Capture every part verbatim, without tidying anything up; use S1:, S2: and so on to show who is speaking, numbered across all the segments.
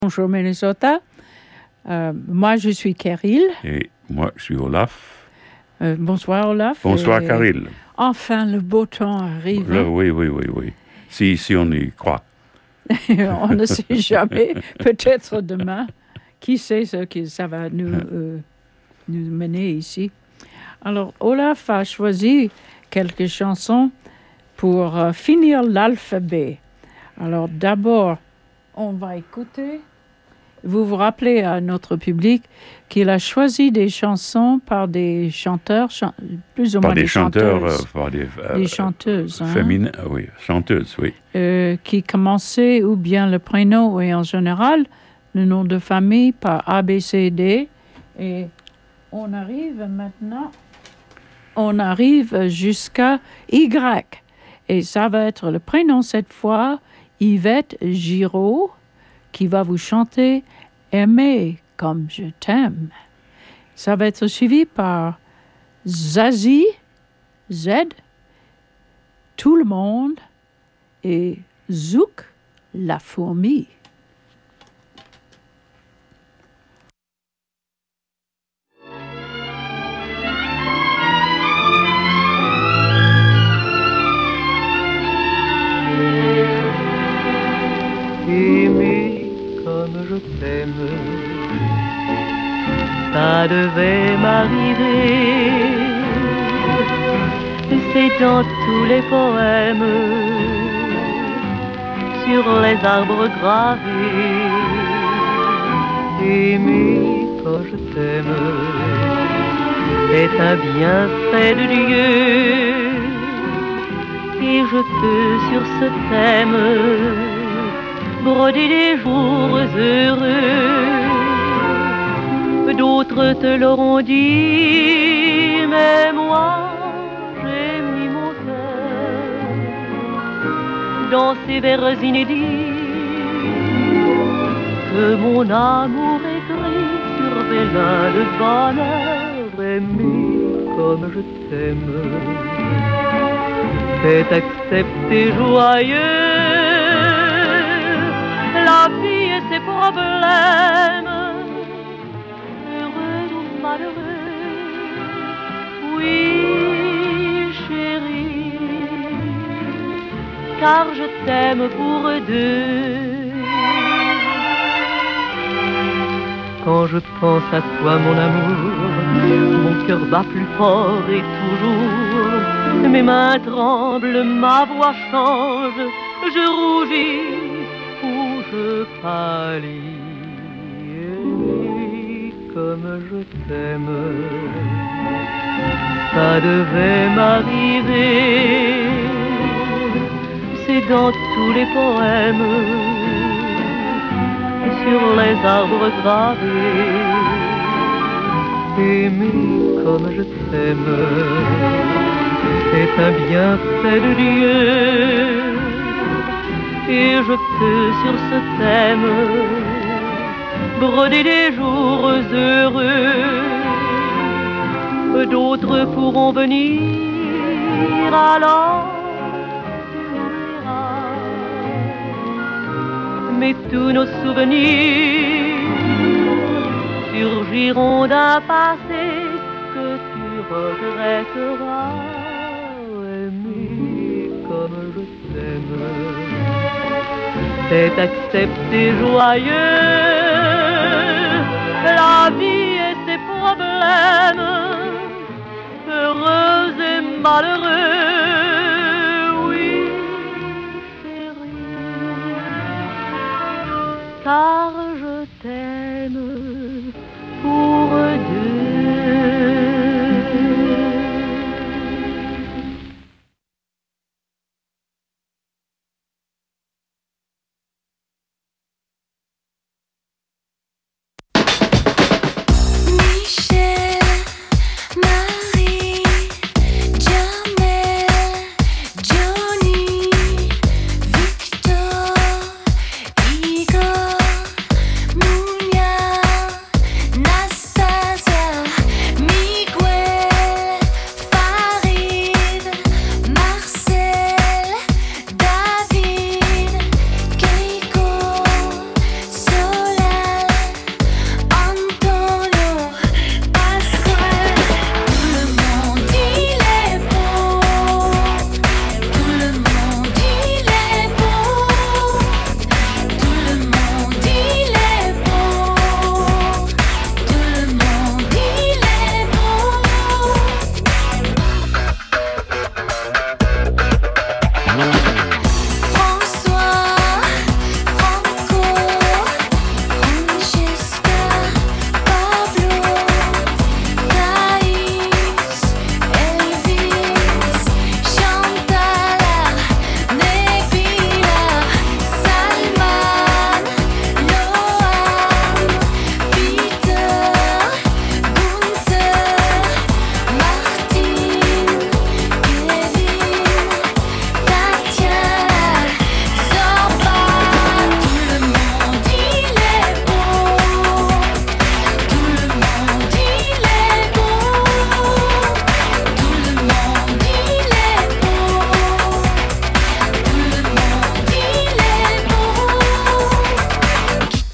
S1: Bonjour Minnesota. Euh, moi, je suis Caril.
S2: Et moi, je suis Olaf.
S1: Euh, bonsoir Olaf.
S2: Bonsoir
S1: Et
S2: Caril.
S1: Enfin, le beau temps arrive.
S2: Là, oui, oui, oui, oui. Si, si on y croit.
S1: On ne sait jamais. Peut-être demain. Qui sait ce que ça va nous, euh, nous mener ici. Alors, Olaf a choisi quelques chansons pour euh, finir l'alphabet. Alors, d'abord, on va écouter. Vous vous rappelez à notre public qu'il a choisi des chansons par des chanteurs, chan- plus ou
S2: Par
S1: moins
S2: des
S1: des
S2: chanteurs,
S1: chanteuses,
S2: euh, par des, euh,
S1: des chanteuses, hein,
S2: féminines, euh, oui, chanteuses, oui.
S1: euh, qui commençaient ou bien le prénom et en général le nom de famille par A, B, C, D. Et on arrive maintenant, on arrive jusqu'à Y. Et ça va être le prénom cette fois, Yvette Giraud, qui va vous chanter « Aimer comme je t'aime ». Ça va être suivi par Zazie, Z, Tout le monde et Zouk, la fourmi.
S3: Aimer comme je t'aime, ça devait m'arriver. C'est dans tous les poèmes, sur les arbres gravés. Aimer quand je t'aime est un bienfait de Dieu, et je peux sur ce thème broder des jours heureux. D'autres te l'auront dit, mais moi j'ai mis mon cœur dans ces vers inédits que mon amour écrit sur vélin de bonheur. Aimer comme je t'aime fait accepter joyeux la vie et ses problèmes, heureux ou malheureux. Oui, chérie, car je t'aime pour deux. Quand je pense à toi, mon amour, mon cœur bat plus fort et toujours. Mes mains tremblent, ma voix change, je rougis ou je pâlis. Et comme je t'aime, ça devait m'arriver. C'est dans tous les poèmes, sur les arbres gravés. Aimer comme je t'aime est un bienfait de Dieu, et je peux sur ce thème broder des jours heureux. D'autres pourront venir alors, mais tous nos souvenirs surgiront d'un passé que tu regretteras. Aimer comme je t'aime, c'est accepter joyeux la vie et ses problèmes, heureux et malheureux. Oui, chérie, car je t'aime pour deux.
S4: Igor, Munia, Nastasia.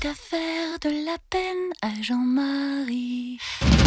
S4: à faire de la peine à Jean-Marie.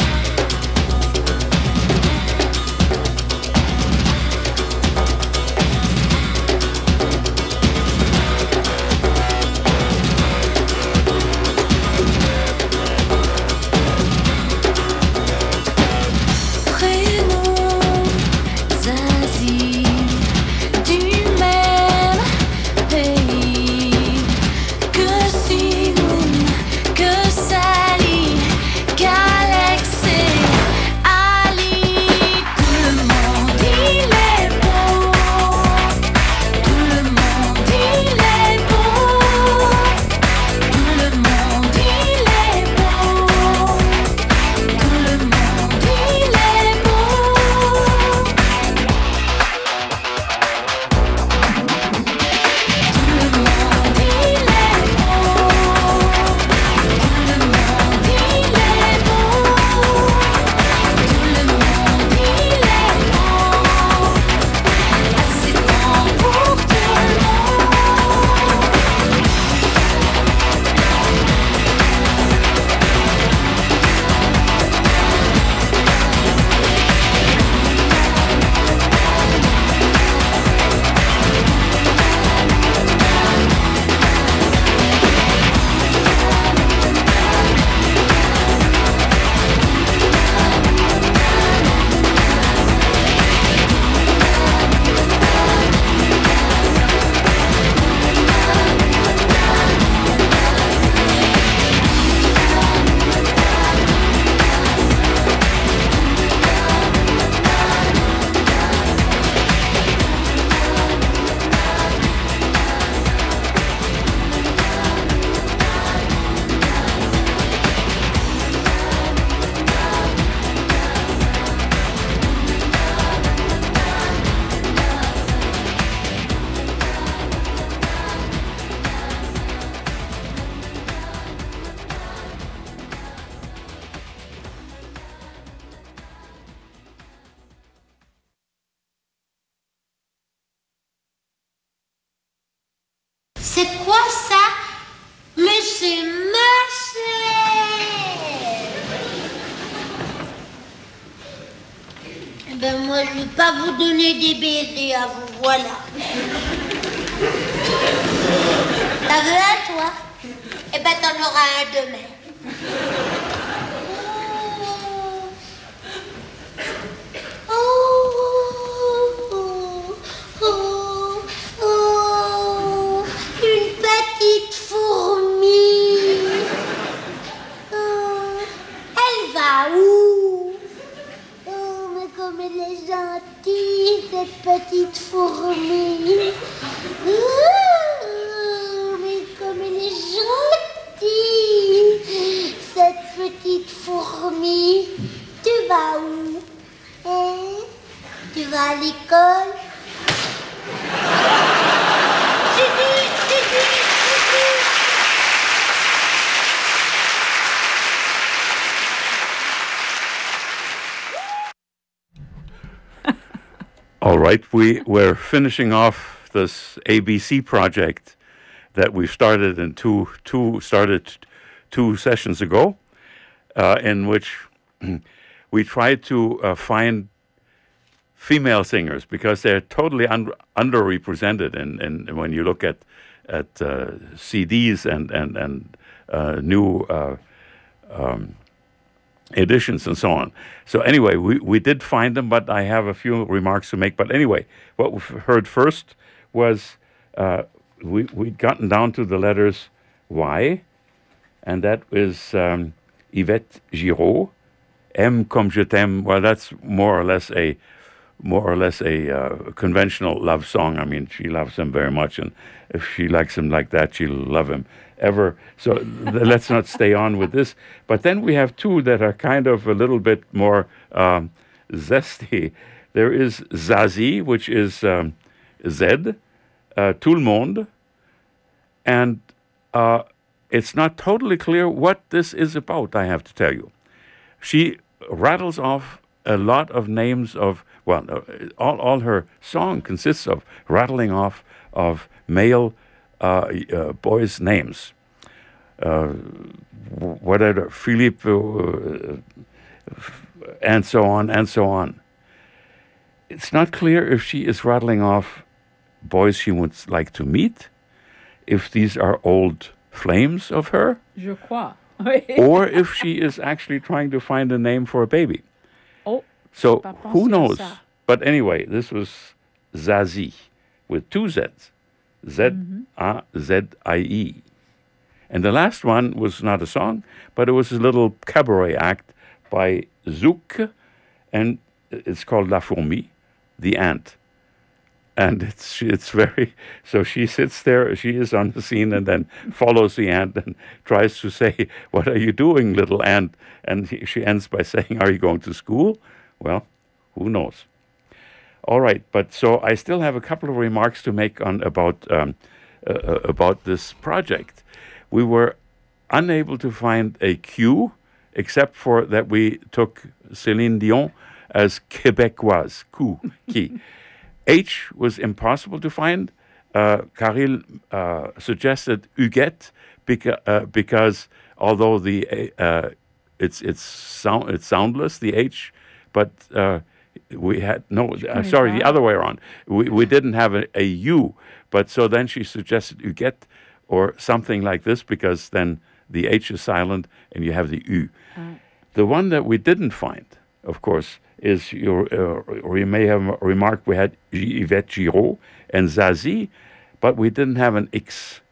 S5: C'est quoi ça? Mais c'est ma chaise. Eh ben moi je vais pas vous donner des baisers à vous, voilà. T'as vu un toi? Eh ben t'en auras un demain. Cette petite fourmi. Oh, mais comme elle est gentille, cette petite fourmi. Tu vas où? Hein? Tu vas à l'école?
S2: All right, we, we're finishing off this A B C project that we started in two, two started two sessions ago, uh, in which we tried to uh, find female singers because they're totally un- underrepresented in, in when you look at at uh, C Ds and and and uh, new uh, um, editions and so on. So anyway, we, we did find them, but I have a few remarks to make. But anyway, what we heard first was uh, we, we'd gotten down to the letters Y, and that is um, Yvette Giraud. M comme je t'aime, well, that's more or less a more or less a uh, conventional love song. I mean, she loves him very much, and if she likes him like that, she'll love him ever. So th- let's not stay on with this. But then we have two that are kind of a little bit more um, zesty. There is Zazie, which is um, Z, uh, Tout le monde, and uh, it's not totally clear what this is about, I have to tell you. She rattles off a lot of names of, well, uh, all, all her song consists of rattling off of male uh, uh, boys' names. uh, whatever, Philippe, uh, and so on, and so on. It's not clear if she is rattling off boys she would like to meet, if these are old flames of her,
S1: Je crois.
S2: or if she is actually trying to find a name for a baby.
S1: Oh,
S2: so
S1: pas pensé
S2: who
S1: à
S2: knows?
S1: ça.
S2: But anyway, this was Zazie with two Z's, Z A Z I E. And the last one was not a song, but it was a little cabaret act by Zouk, and it's called La Fourmi, the ant. And it's it's very, so she sits there, she is on the scene, and then follows the ant and tries to say, "What are you doing, little ant?" And he, she ends by saying, "Are you going to school?" Well, who knows? All right, but so I still have a couple of remarks to make on about um, uh, about this project. We were unable to find a Q, except for that we took Céline Dion as Québécoise, Q, qui. H was impossible to find. Uh, Caril uh, suggested Huguette beca- uh, because although the uh, it's it's sound it's soundless, the H, but uh, we had no uh, sorry the other way around. We we didn't have a, a U, but so then she suggested Huguette or something like this, because then the H is silent and you have the U. Uh. The one that we didn't find, of course, is your, uh, or you may have remarked we had Yvette Giraud and Zazie, but we didn't have an X.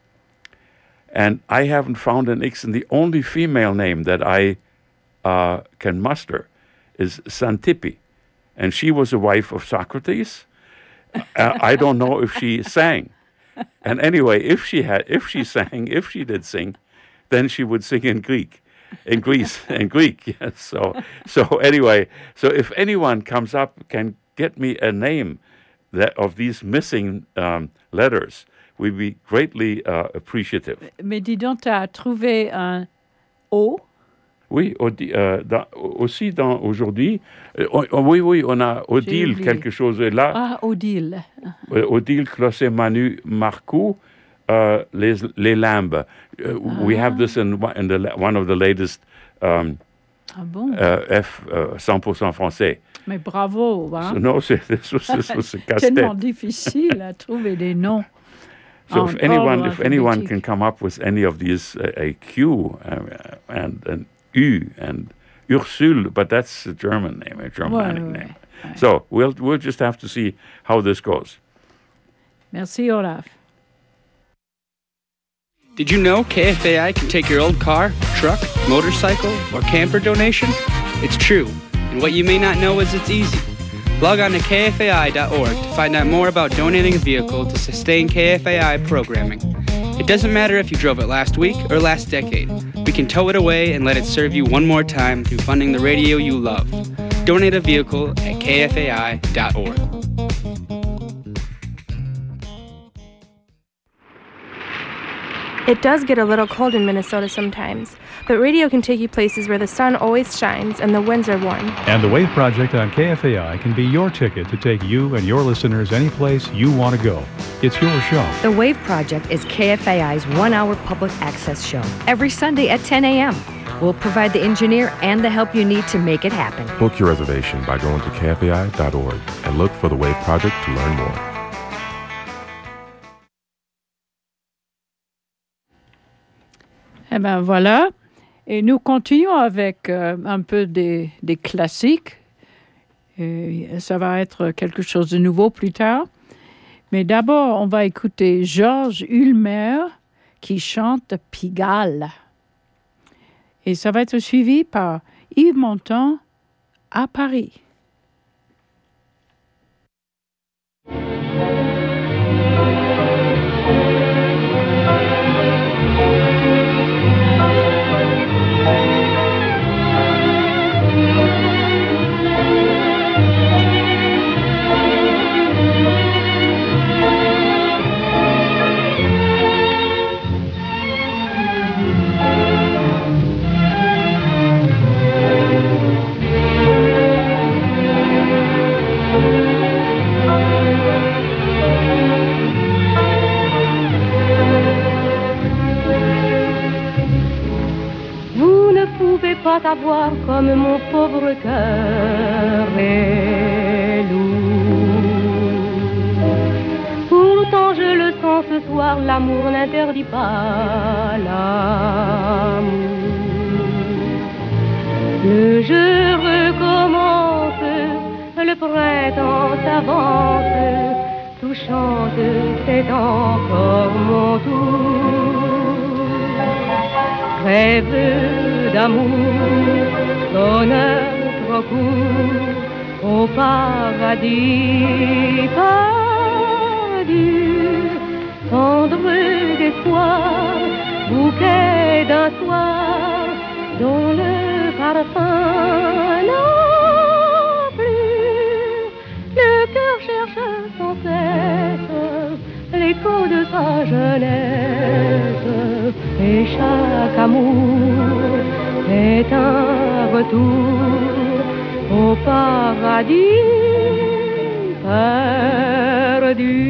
S2: And I haven't found an X, and the only female name that I uh, can muster is Xantippe. And she was a wife of Socrates. uh, I don't know if she sang. And anyway, if she had, if she sang, if she did sing, then she would sing in Greek. In Greece, in Greek, yes. So, so anyway, so if anyone comes up, can get me a name that of these missing um, letters, we'd be greatly uh, appreciative.
S1: Mais dis donc, tu as trouvé un O?
S2: Oui, Odi, euh, dans, aussi dans aujourd'hui, euh, on, on, oui, oui, on a Odile quelque chose là.
S1: Ah, Odile.
S2: Euh, Odile Closet Manu Marcoux. Uh, les, les Lambes. Uh, ah. We have this in, in the, one of the latest um,
S1: ah bon?
S2: uh, F uh, cent pour cent français.
S1: Mais bravo, hein?
S2: So, no, this was, this was a casse-tête.
S1: Tellement difficile à trouver des noms.
S2: So if anyone, if anyone can come up with any of these, uh, a Q uh, and an U and Ursule, but that's a German name, a Germanic ouais, name. Ouais. So we'll we'll just have to see how this goes.
S6: Merci, Olaf.
S7: Did you know K F A I can take your old car, truck, motorcycle, or camper donation? It's true, and what you may not know is it's easy. Log on to K F A I dot org to find out more about donating a vehicle to sustain K F A I programming. It doesn't matter if you drove it last week or last decade. We can tow it away and let it serve you one more time through funding the radio you love. Donate a vehicle at K F A I dot org.
S8: It does get a little cold in Minnesota sometimes, but radio can take you places where the sun always shines and the winds are warm.
S9: And the Wave Project on K F A I can be your ticket to take you and your listeners any place you want to go. It's your show.
S10: The Wave Project is K F A I's one-hour public access show every Sunday at ten a.m. We'll provide the engineer and the help you need to make it happen.
S11: Book your reservation by going to K F A I dot org and look for the Wave Project to learn more.
S1: Eh bien voilà, et nous continuons avec euh, un peu des, des classiques. Et ça va être quelque chose de nouveau plus tard. Mais d'abord, on va écouter Georges Ulmer qui chante Pigalle. Et ça va être suivi par Yves Montand à Paris.
S3: pas savoir comme mon pauvre cœur est lourd. Pourtant je le sens ce soir, l'amour n'interdit pas l'amour. Le jeu recommence, le printemps s'avance, tout chante, c'est encore mon tour. Rêve d'amour, bonheur trop court, au paradis perdu, tendre d'espoir, bouquet d'un soir, dont le parfum non plus. Le cœur cherche sans cesse l'écho de sa jeunesse, et chaque amour est un retour au paradis perdu.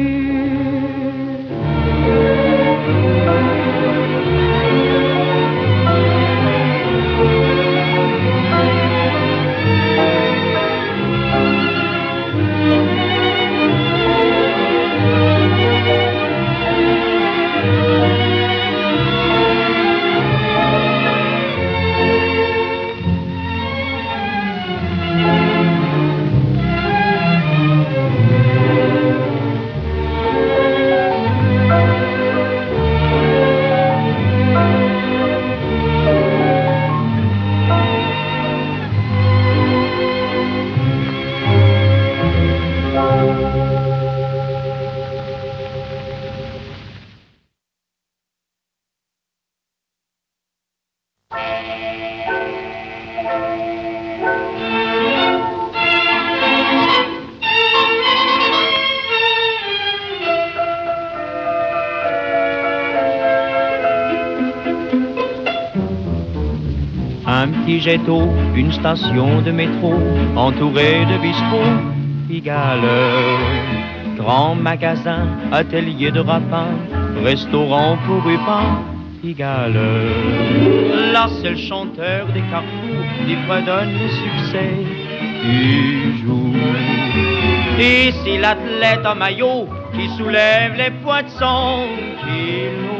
S12: Un petit jet d'eau, une station de métro, entourée de bistrots, Pigalle. Grand magasin, atelier de rapin, restaurant pour rupins, Pigalle. Là c'est le chanteur des carrefours qui fredonne le succès du jour. Ici l'athlète en maillot qui soulève les poids de cent kilos.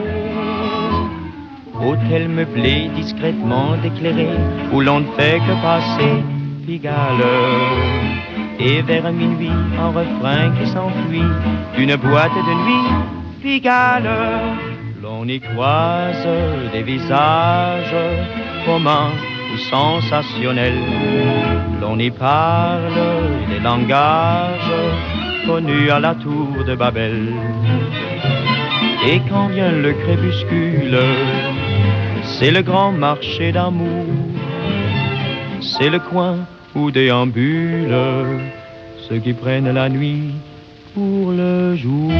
S12: Hôtel meublé, discrètement éclairé, où l'on ne fait que passer, Pigalle. Et vers minuit, un refrain qui s'enfuit d'une boîte de nuit, Pigalle. L'on y croise des visages communs ou sensationnels. L'on y parle des langages connus à la tour de Babel. Et quand vient le crépuscule, c'est le grand marché d'amour, c'est le coin où déambulent ceux qui prennent la nuit pour le jour.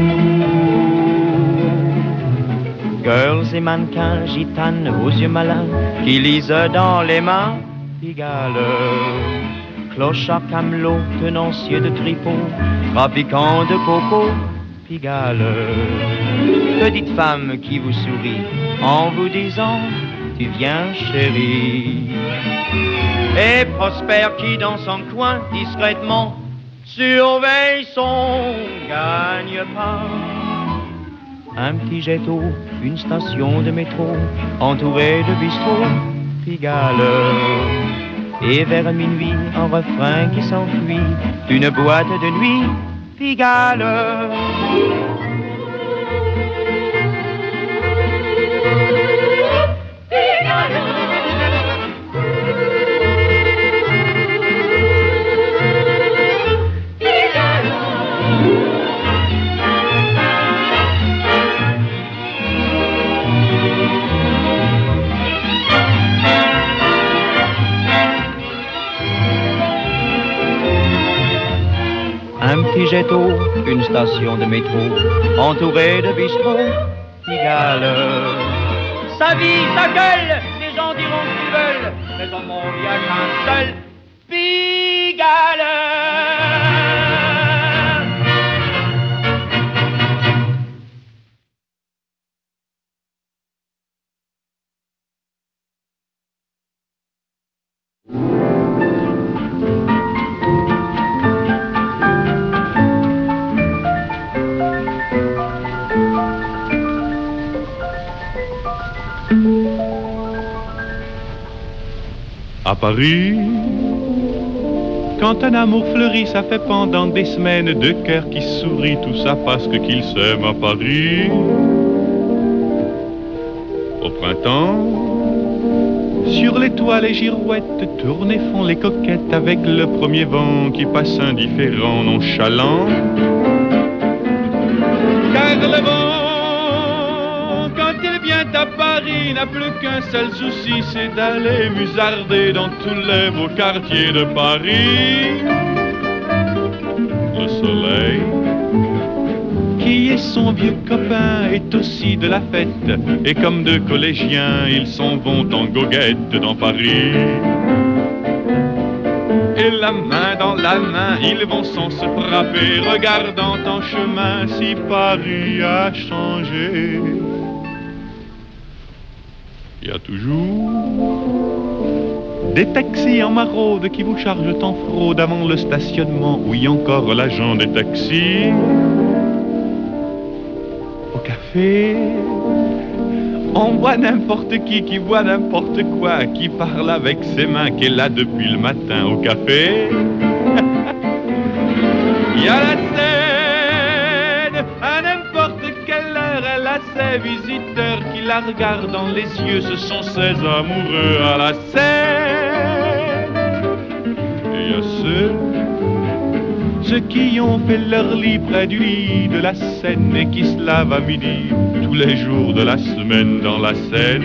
S12: Girls et mannequins, gitanes aux yeux malins, qui lisent dans les mains, Pigalle. Clochards, camelots, tenanciers de tripots, trafiquants de coco, Pigalle. Petite femme qui vous sourit en vous disant tu viens chérie. Et Prosper qui dans son coin discrètement surveille son gagne-pain. Un petit jet d'eau, une station de métro entourée de bistrots, Pigalle. Et vers minuit un refrain qui s'enfuit d'une boîte de nuit, Pigalle. Un petit jet d'eau, une station de métro, entourée de bistrots, Pigalle. Sa vie, sa gueule, les gens diront ce qu'ils veulent, mais dans mon vie, il n'y a qu'un seul, Pigalle.
S13: À Paris, quand un amour fleurit, ça fait pendant des semaines deux cœurs qui sourient, tout ça parce que qu'ils s'aiment à Paris. Au printemps, sur les toits les girouettes tournent et font les coquettes avec le premier vent qui passe indifférent, nonchalant. Car le vent, quand il vient à Paris, n'a plus qu'un seul souci, c'est d'aller musarder dans tous les beaux quartiers de Paris. Le soleil, qui est son vieux copain, est aussi de la fête, et comme deux collégiens, ils s'en vont en goguette dans Paris. Et la main dans la main, ils vont sans se frapper, regardant en chemin si Paris a changé. Il y a toujours des taxis en maraude qui vous chargent en fraude avant le stationnement. Oui, encore l'agent des taxis. Au café, on voit n'importe qui, qui voit n'importe quoi, qui parle avec ses mains, qui est là depuis le matin au café. Il y a la scène, à n'importe quelle heure, elle a ses visiteurs qui la regardent dans les yeux, ce sont ses amoureux à la scène. Et il y a ceux, ceux qui ont fait leur lit près du lit de la Seine et qui se lavent à midi tous les jours de la semaine dans la Seine.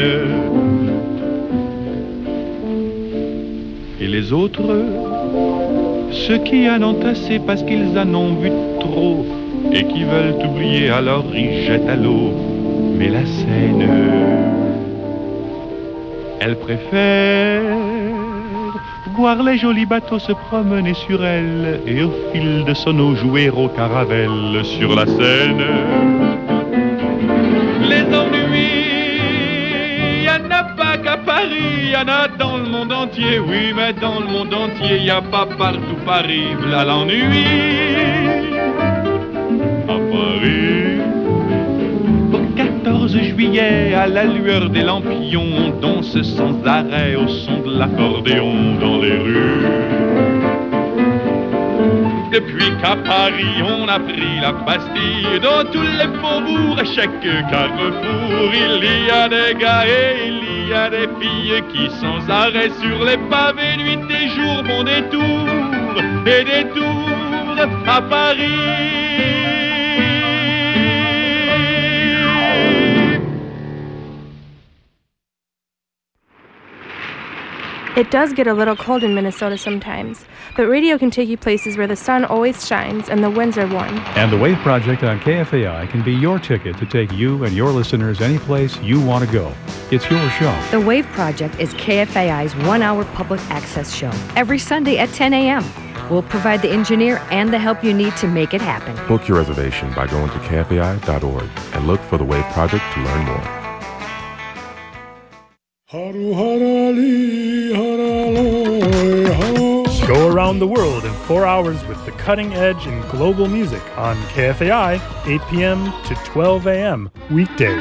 S13: Et les autres, ceux qui en ont assez parce qu'ils en ont vu trop et qui veulent oublier, alors ils jettent à l'eau. Mais la Seine, elle préfère voir les jolis bateaux se promener sur elle et au fil de son eau jouer au caravelle sur la Seine. Les ennuis, y en a pas qu'à Paris, y en a dans le monde entier. Oui, mais dans le monde entier, y a pas partout Paris, v'là l'ennui. À Paris, au quatorze juillet, à la lueur des lampions, on danse sans arrêt au son de l'accordéon dans les rues. Depuis qu'à Paris on a pris la Bastille, dans tous les faubourgs, à chaque carrefour, il y a des gars et il y a des filles qui sans arrêt sur les pavés, nuit et jour, font des tours et des tours à Paris.
S8: It does get a little cold in Minnesota sometimes, but radio can take you places where the sun always shines and the winds are warm.
S9: And the Wave Project on K F A I can be your ticket to take you and your listeners any place you want to go. It's your show.
S10: The Wave Project is K F A I's one-hour public access show every Sunday at ten a.m. We'll provide the engineer and the help you need to make it happen.
S11: Book your reservation by going to K F A I dot org and look for the Wave Project to learn more.
S14: Go around the world in four hours with the cutting edge in global music on K F A I, eight p.m. to twelve a.m. weekdays.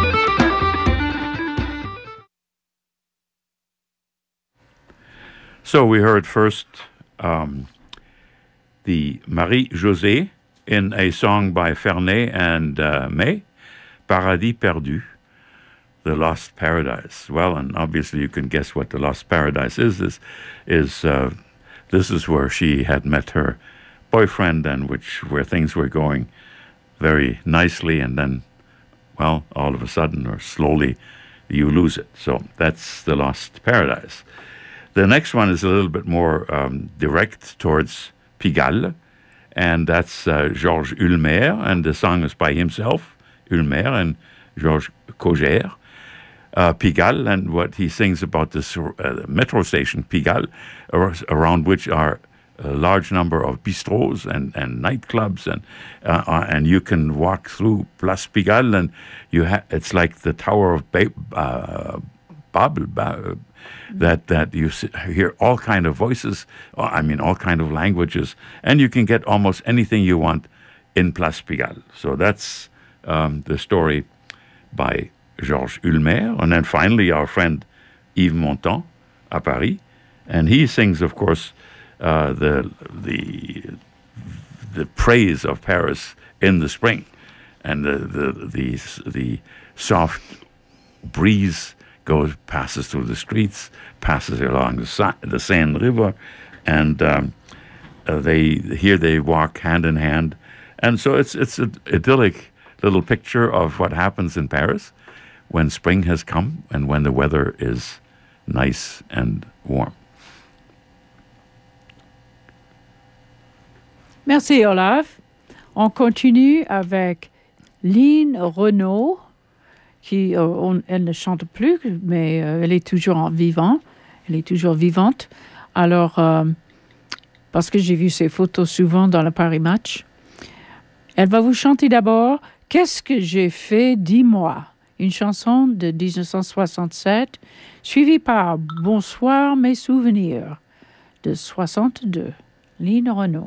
S2: So we heard first um, the Marie-Josée in a song by Fernet and uh, May, Paradis Perdu. The Lost Paradise. Well, and obviously you can guess what the Lost Paradise is. This is uh, this is where she had met her boyfriend, and which where things were going very nicely, and then, well, all of a sudden or slowly, you lose it. So that's the Lost Paradise. The next one is a little bit more um, direct towards Pigalle, and that's uh, Georges Ulmer, and the song is by himself, Ulmer and Georges Cogère. Uh, Pigalle, and what he sings about this uh, metro station, Pigalle, ar- around which are a large number of bistros and, and nightclubs, and uh, uh, and you can walk through Place Pigalle, and you ha- it's like the Tower of ba- uh, Babel, ba- that that you s- hear all kind of voices, uh, I mean all kind of languages, and you can get almost anything you want in Place Pigalle. So that's um, the story by Georges Ulmer. And then finally our friend Yves Montand à Paris, And he sings, of course, uh, the the the praise of Paris in the spring, and the the the, the soft breeze goes passes through the streets, passes along the Sa- the Seine River, and um, uh, they here they walk hand in hand, and so it's it's an idyllic little picture of what happens in Paris when spring has come and when the weather is nice and warm.
S1: Merci Olaf. On continue avec Line Renaud, qui euh, on, elle ne chante plus, mais euh, elle est toujours en vivant. Elle est toujours vivante. Alors, euh, parce que j'ai vu ses photos souvent dans le Paris Match, elle va vous chanter d'abord « Qu'est-ce que j'ai fait, dis-moi », une chanson de dix-neuf cent soixante-sept, suivie par « Bonsoir mes souvenirs » de soixante-deux. Line Renaud.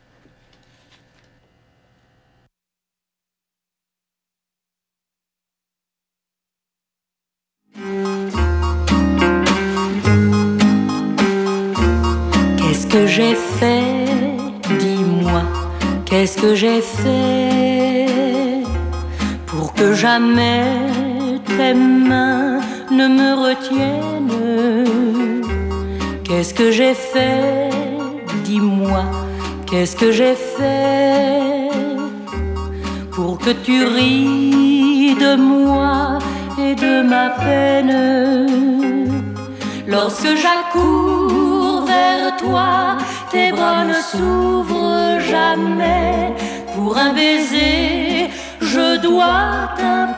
S15: Qu'est-ce que j'ai fait, dis-moi, qu'est-ce que j'ai fait pour que jamais tes mains ne me retiennent? Qu'est-ce que j'ai fait, dis-moi, qu'est-ce que j'ai fait pour que tu ris de moi et de ma peine? Lorsque j'accours vers toi, tes bras ne s'ouvrent jamais. Pour un baiser, je dois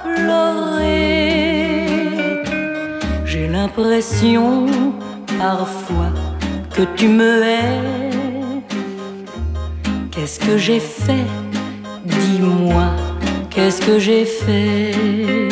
S15: t'implorer. J'ai l'impression parfois que tu me hais. Qu'est-ce que j'ai fait? Dis-moi, qu'est-ce que j'ai fait?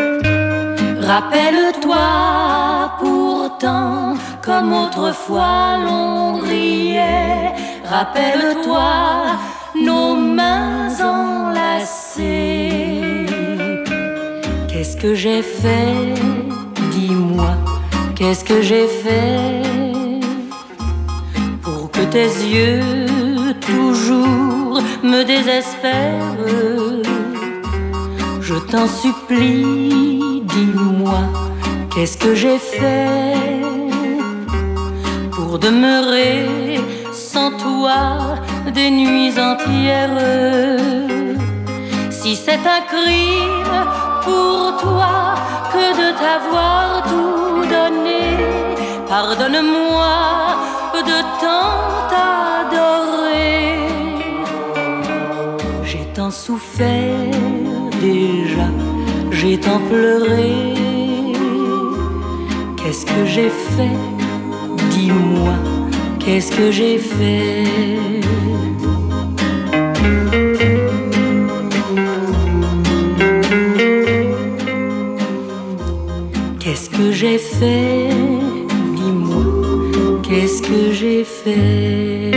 S15: Rappelle-toi pourtant, comme autrefois l'on riait. Rappelle-toi nos mains enlacées. Qu'est-ce que j'ai fait? Dis-moi, qu'est-ce que j'ai fait pour que tes yeux toujours me désespèrent? Je t'en supplie, dis-moi, qu'est-ce que j'ai fait pour demeurer sans toi des nuits entières? Si c'est un crime pour toi que de t'avoir tout donné, pardonne-moi de tant t'adorer. J'ai tant souffert déjà, j'ai tant pleuré. Qu'est-ce que j'ai fait? Dis-moi, qu'est-ce que j'ai fait? Qu'est-ce que j'ai fait? Dis-moi, qu'est-ce que j'ai fait?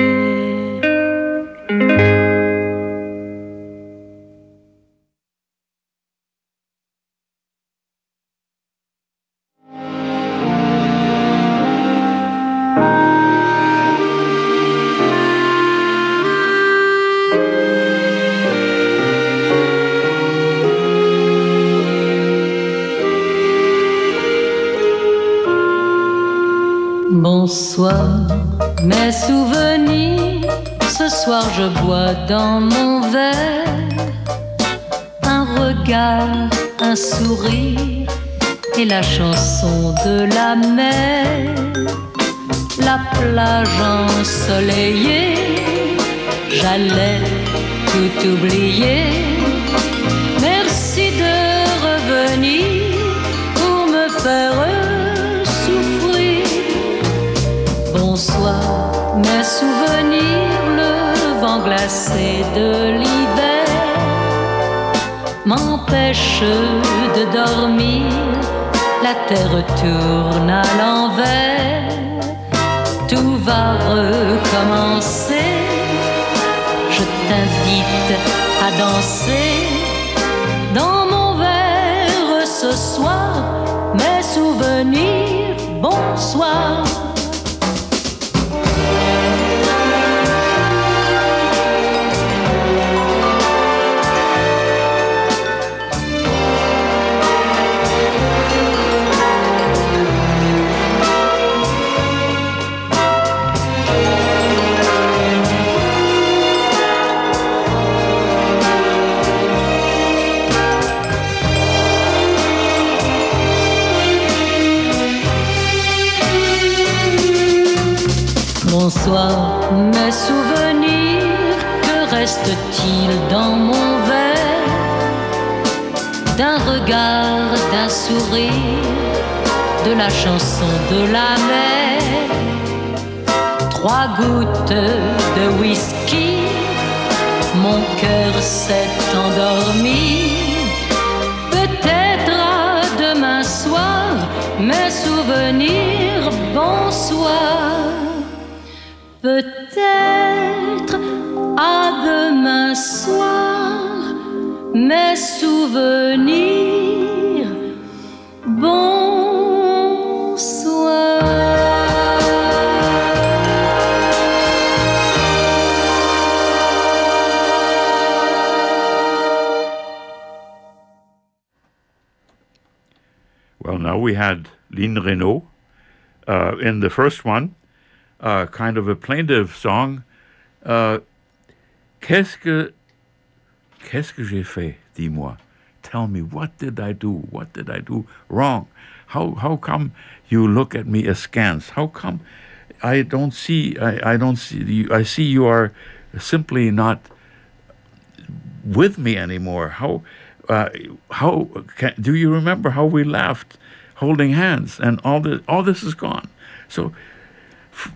S15: Bonsoir, mes souvenirs, ce soir je bois dans mon verre un regard, un sourire et la chanson de la mer. La plage ensoleillée, j'allais tout oublier. Merci de revenir pour me faire bonsoir, mes souvenirs, le vent glacé de l'hiver m'empêche de dormir, la terre tourne à l'envers, tout va recommencer, je t'invite à danser dans mon verre ce soir, mes souvenirs, bonsoir. bonsoir, mes souvenirs, que reste-t-il dans mon verre? D'un regard, d'un sourire, de la chanson de la mer. Trois gouttes de whisky, mon cœur s'est endormi. Peut-être à demain soir, mes souvenirs, bonsoir. Peut-être à demain soir, mes souvenirs, bonsoir.
S2: Well, now we had Lynn Renaud uh, in the first one, uh, kind of a plaintive song. Uh, qu'est-ce que, qu'est-ce que j'ai fait? Dis-moi. Tell me, what did I do? What did I do wrong? How how come you look at me askance? How come I don't see? I, I don't see you. I see you are simply not with me anymore. How? Uh, how can, do you remember how we laughed, holding hands, and all the all this is gone? So, f-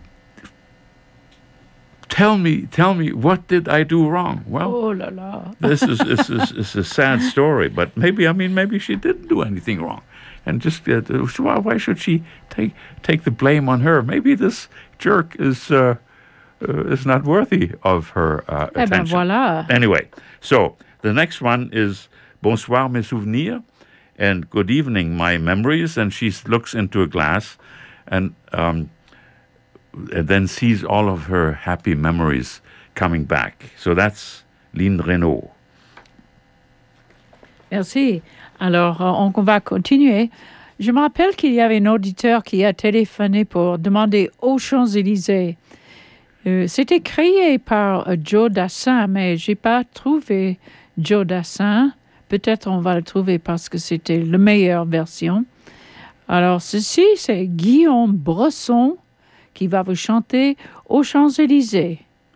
S2: tell me, tell me, what did I do wrong? Well,
S1: oh la la.
S2: this is this is, is a sad story, but maybe I mean maybe she didn't do anything wrong, and just uh, why, why should she take take the blame on her? Maybe this jerk is uh, uh, is not worthy of her uh,
S1: eh
S2: attention.
S1: Ben voilà.
S2: Anyway, so the next one is Bonsoir mes souvenirs, and good evening my memories, and she looks into a glass and, um, and then sees all of her happy memories coming back. So that's Lynn Renaud.
S1: Merci. Alors, on va continuer. Je me rappelle qu'il y avait un auditeur qui a téléphoné pour demander aux Champs-Élysées. Euh, c'était créé par euh, Joe Dassin, mais je n'ai pas trouvé Joe Dassin. Peut-être on va le trouver parce que c'était la meilleure version. Alors, ceci, c'est Guillaume Bresson qui va vous chanter aux Champs-Élysées.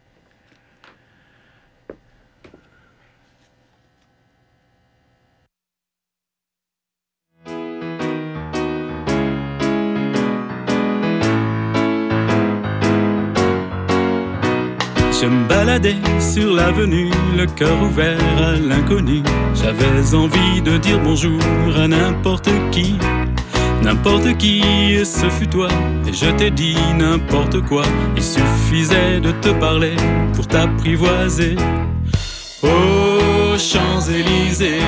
S16: Je me baladais sur l'avenue, le cœur ouvert à l'inconnu. J'avais envie de dire bonjour à n'importe qui, n'importe qui, et ce fut toi. Et je t'ai dit n'importe quoi, il suffisait de te parler pour t'apprivoiser. Aux Champs-Élysées,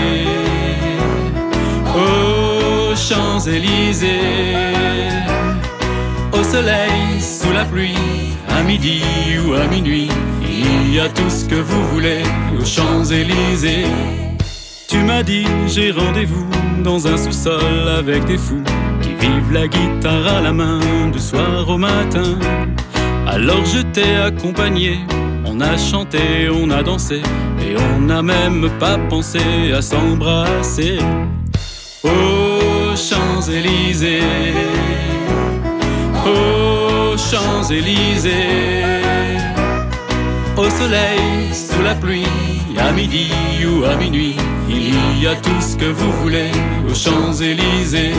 S16: aux Champs-Élysées, au soleil, sous la pluie, à midi ou à minuit, il y a tout ce que vous voulez aux Champs-Élysées. Tu m'as dit j'ai rendez-vous dans un sous-sol avec des fous qui vivent la guitare à la main du soir au matin. Alors je t'ai accompagné, on a chanté, on a dansé et on n'a même pas pensé à s'embrasser. Aux Champs-Élysées, aux Champs-Élysées, au soleil, sous la pluie, à midi ou à minuit, il y a tout ce que vous voulez aux Champs-Élysées.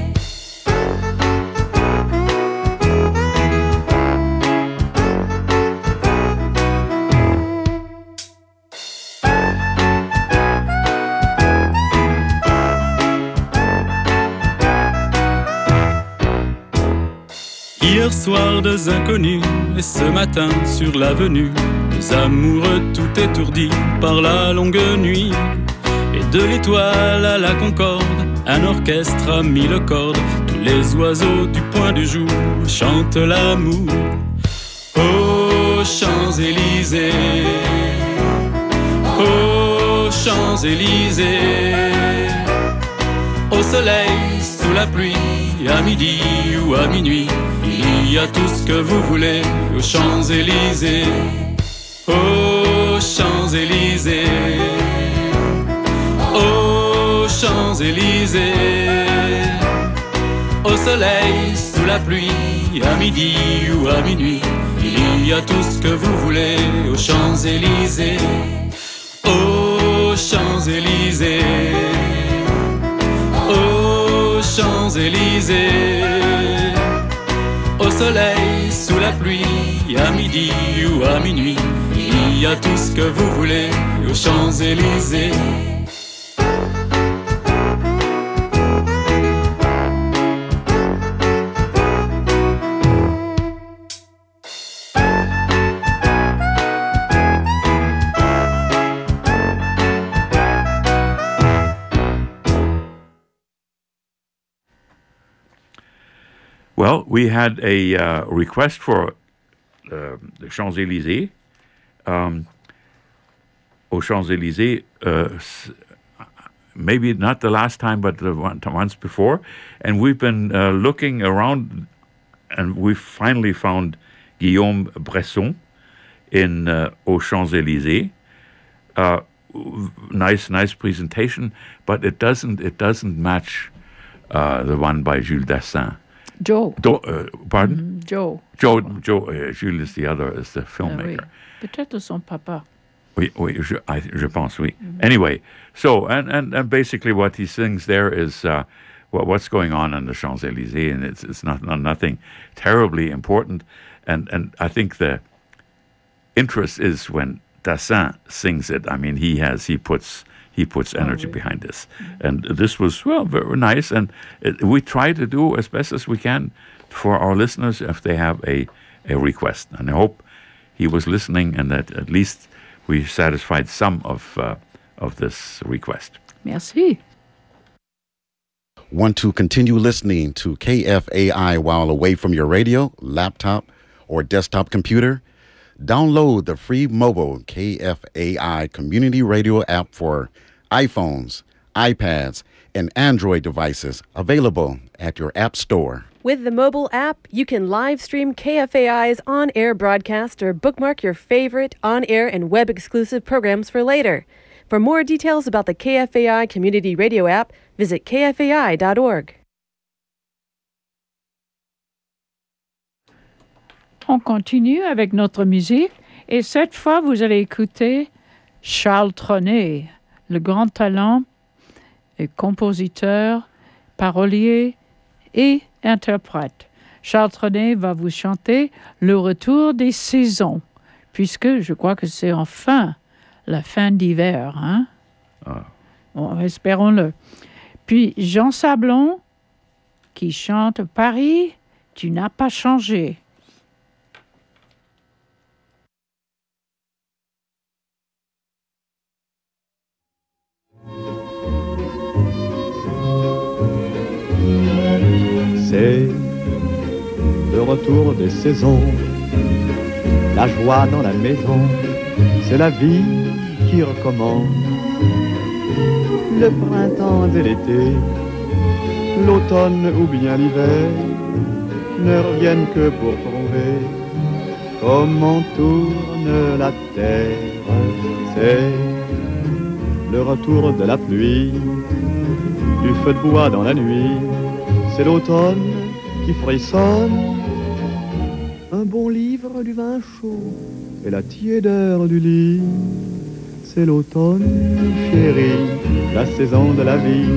S16: Hier soir, deux inconnus, et ce matin sur l'avenue, deux amoureux tout étourdis par la longue nuit. Et de l'étoile à la Concorde, un orchestre a mis le corde. Tous les oiseaux du point du jour chantent l'amour. Aux Champs-Élysées, aux Champs-Élysées, au soleil, sous la pluie, à midi ou à minuit, il y a tout ce que vous voulez aux Champs-Élysées. Aux Champs-Élysées, aux Champs-Élysées, au soleil, sous la pluie, à midi ou à minuit, il y a tout ce que vous voulez aux Champs-Élysées. Aux Champs-Élysées, aux Champs-Élysées, au soleil, sous la pluie, à midi ou à minuit, il y a tout ce que vous voulez aux Champs-Élysées.
S2: Well, we had a uh, request for uh, the Champs-Élysées. Um, aux Champs-Élysées, uh, maybe not the last time, but the one, once before. And we've been uh, looking around, and we finally found Guillaume Bresson in uh, Aux Champs-Élysées. Uh, nice, nice presentation, but it doesn't, it doesn't match uh, the one by Jules Dassin.
S1: Joe.
S2: Do, uh, pardon?
S1: Mm, Joe.
S2: Joe, Joe uh, Jules is the other, is the filmmaker.
S1: Ah, oui. Peut-être son papa.
S2: Oui, oui, je, I, je pense, oui. Mm-hmm. Anyway, so, and, and, and basically what he sings there is uh, what, what's going on in the Champs-Élysées, and it's it's not, not nothing terribly important. And, and I think the interest is when Dassin sings it. I mean, he has, he puts... He puts energy oh, really? behind this. Mm-hmm. And this was, well, very nice. And it, we try to do as best as we can for our listeners if they have a, a request. And I hope he was listening and that at least we satisfied some of, uh, of this request.
S1: Merci.
S17: Want to continue listening to K F A I while away from your radio, laptop, or desktop computer? Download the free mobile K F A I community radio app for iPhones, iPads, and Android devices available at your app store.
S18: With the mobile app, you can live stream K F A I's on-air broadcast or bookmark your favorite on-air and web-exclusive programs for later. For more details about the K F A I community radio app, visit K F A I dot org.
S1: On continue avec notre musique et cette fois, vous allez écouter Charles Trenet, le grand talent, et compositeur, parolier et interprète. Charles Trenet va vous chanter Le retour des saisons, puisque je crois que c'est enfin la fin d'hiver. Hein? Ah. Bon, espérons-le. Puis Jean Sablon qui chante Paris, tu n'as pas changé.
S12: C'est le retour des saisons, la joie dans la maison, c'est la vie qui recommence. Le printemps et l'été, l'automne ou bien l'hiver, ne reviennent que pour prouver comment tourne la terre. C'est le retour de la pluie, du feu de bois dans la nuit. C'est l'automne qui frissonne, un bon livre, du vin chaud et la tiédeur du lit. C'est l'automne, chérie, la saison de la vie.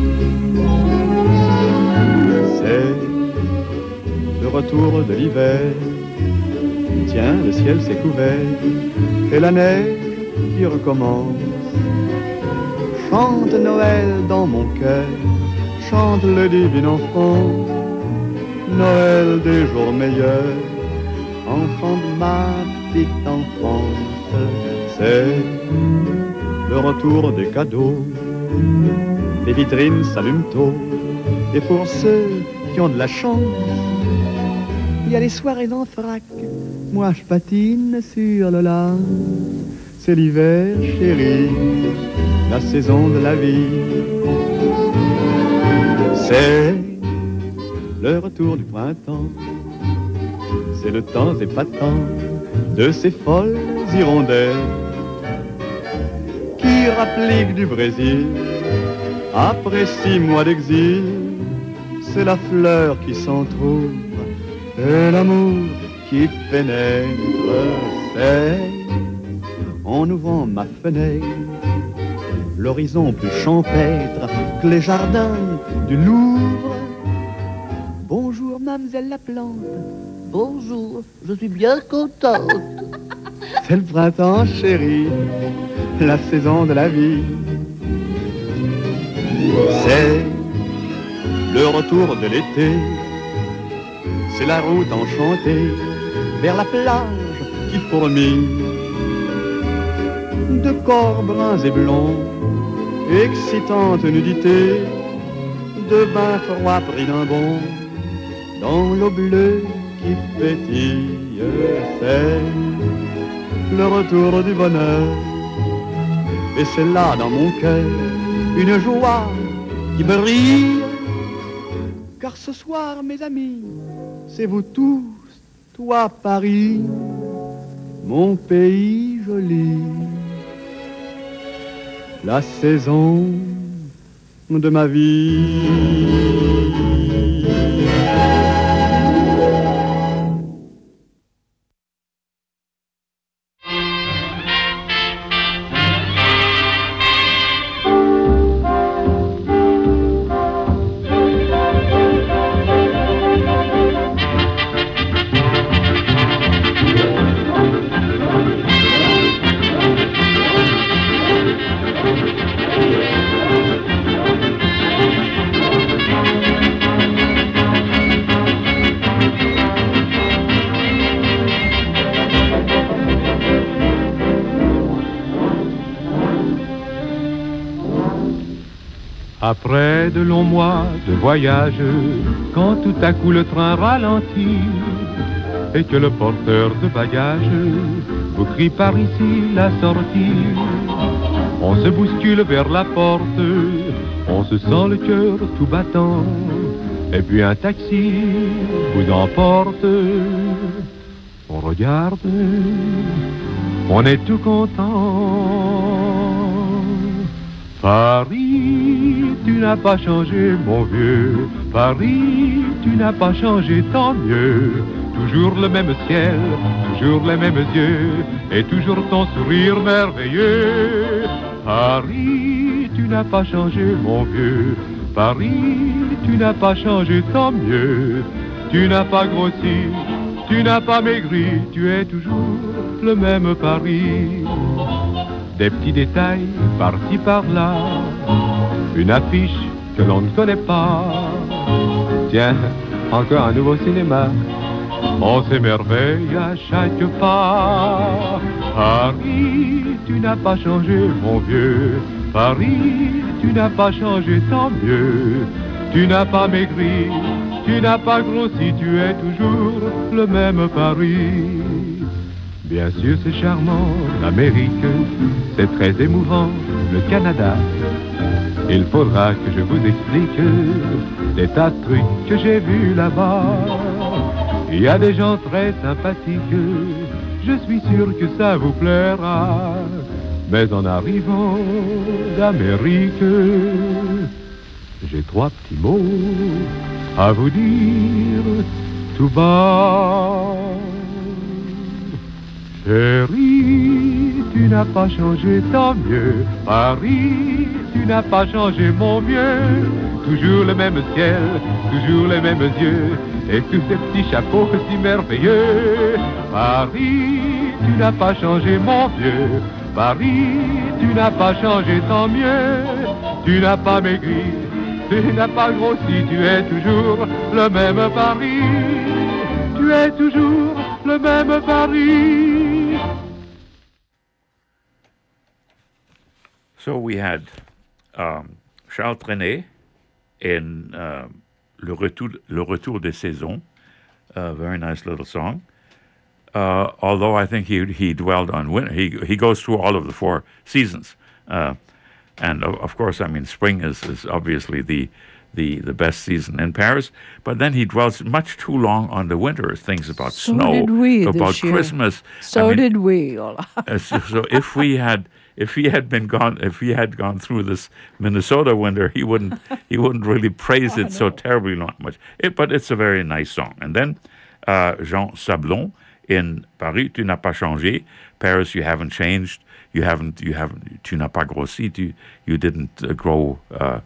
S12: C'est le retour de l'hiver, tiens, le ciel s'est couvert et la neige qui recommence. Chante Noël dans mon cœur, chante le divin enfant, Noël des jours meilleurs, enfant de ma petite enfance. C'est le retour des cadeaux, les vitrines s'allument tôt, et pour ceux qui ont de la chance, il y a les soirées en frac, moi je patine sur le lac. C'est l'hiver, chérie, la saison de la vie. C'est le retour du printemps, c'est le temps épatant de ces folles hirondelles qui rappliquent du Brésil après six mois d'exil. C'est la fleur qui s'entr'ouvre et l'amour
S13: qui pénètre, c'est en ouvrant ma fenêtre l'horizon plus champêtre que les jardins du Louvre. Bonjour, mademoiselle la plante.
S5: Bonjour, je suis bien contente.
S13: C'est le printemps, chérie, la saison de la vie. C'est le retour de l'été, c'est la route enchantée vers la plage qui fourmille de corps bruns et blonds, excitante nudité, de bains froids pris d'un bond dans l'eau bleue qui pétille. C'est le retour du bonheur, et c'est là dans mon cœur une joie qui brille, car ce soir, mes amis, c'est vous tous, toi Paris, mon pays joli, la saison de ma vie.
S19: Après de longs mois de voyage, quand tout à coup le train ralentit et que le porteur de bagages vous crie par ici la sortie, on se bouscule vers la porte, on se sent le cœur tout battant, et puis un taxi vous emporte. On regarde, on est tout content. Paris, tu n'as pas changé, mon vieux. Paris, tu n'as pas changé, tant mieux. Toujours le même ciel, toujours les mêmes yeux, et toujours ton sourire merveilleux. Paris, tu n'as pas changé, mon vieux. Paris, tu n'as pas changé, tant mieux. Tu n'as pas grossi, tu n'as pas maigri, tu es toujours le même Paris. Des petits détails par-ci par-là, une affiche que l'on ne connaît pas. Tiens, encore un nouveau cinéma, on s'émerveille à chaque pas. Paris, tu n'as pas changé, mon vieux. Paris, tu n'as pas changé, tant mieux. Tu n'as pas maigri, tu n'as pas grossi, tu es toujours le même Paris. Bien sûr, c'est charmant, l'Amérique, c'est très émouvant, le Canada. Il faudra que je vous explique des tas de trucs que j'ai vus là-bas. Il y a des gens très sympathiques, je suis sûr que ça vous plaira. Mais en arrivant d'Amérique, j'ai trois petits mots à vous dire tout bas. Chérie, tu n'as pas changé, tant mieux. Paris, tu n'as pas changé, mon vieux. Toujours le même ciel, toujours les mêmes yeux, et tous ces petits chapeaux si merveilleux. Paris, tu n'as pas changé, mon vieux. Paris, tu n'as pas changé, tant mieux. Tu n'as pas maigri, tu n'as pas grossi, tu es toujours le même Paris. Tu es toujours le même Paris.
S2: So we had um, Charles Trenet in uh, Le Retour, Le Retour des Saisons, a very nice little song. Uh, although I think he he dwelled on winter. He he goes through all of the four seasons, uh, and of, of course, I mean, spring is, is obviously the the the best season in Paris. But then he dwells much too long on the winter, things about
S1: so
S2: snow,
S1: did we
S2: about
S1: this year.
S2: Christmas.
S1: So
S2: I mean,
S1: did we, Olaf.
S2: uh, so, so if we had. If he had been gone, if he had gone through this Minnesota winter, he wouldn't. He wouldn't really praise it so terribly not much. It, but it's a very nice song. And then uh, Jean Sablon in Paris, tu n'as pas changé. Paris, you haven't changed. You haven't, you haven't, tu n'as pas grossi. Tu, you didn't uh, grow, uh,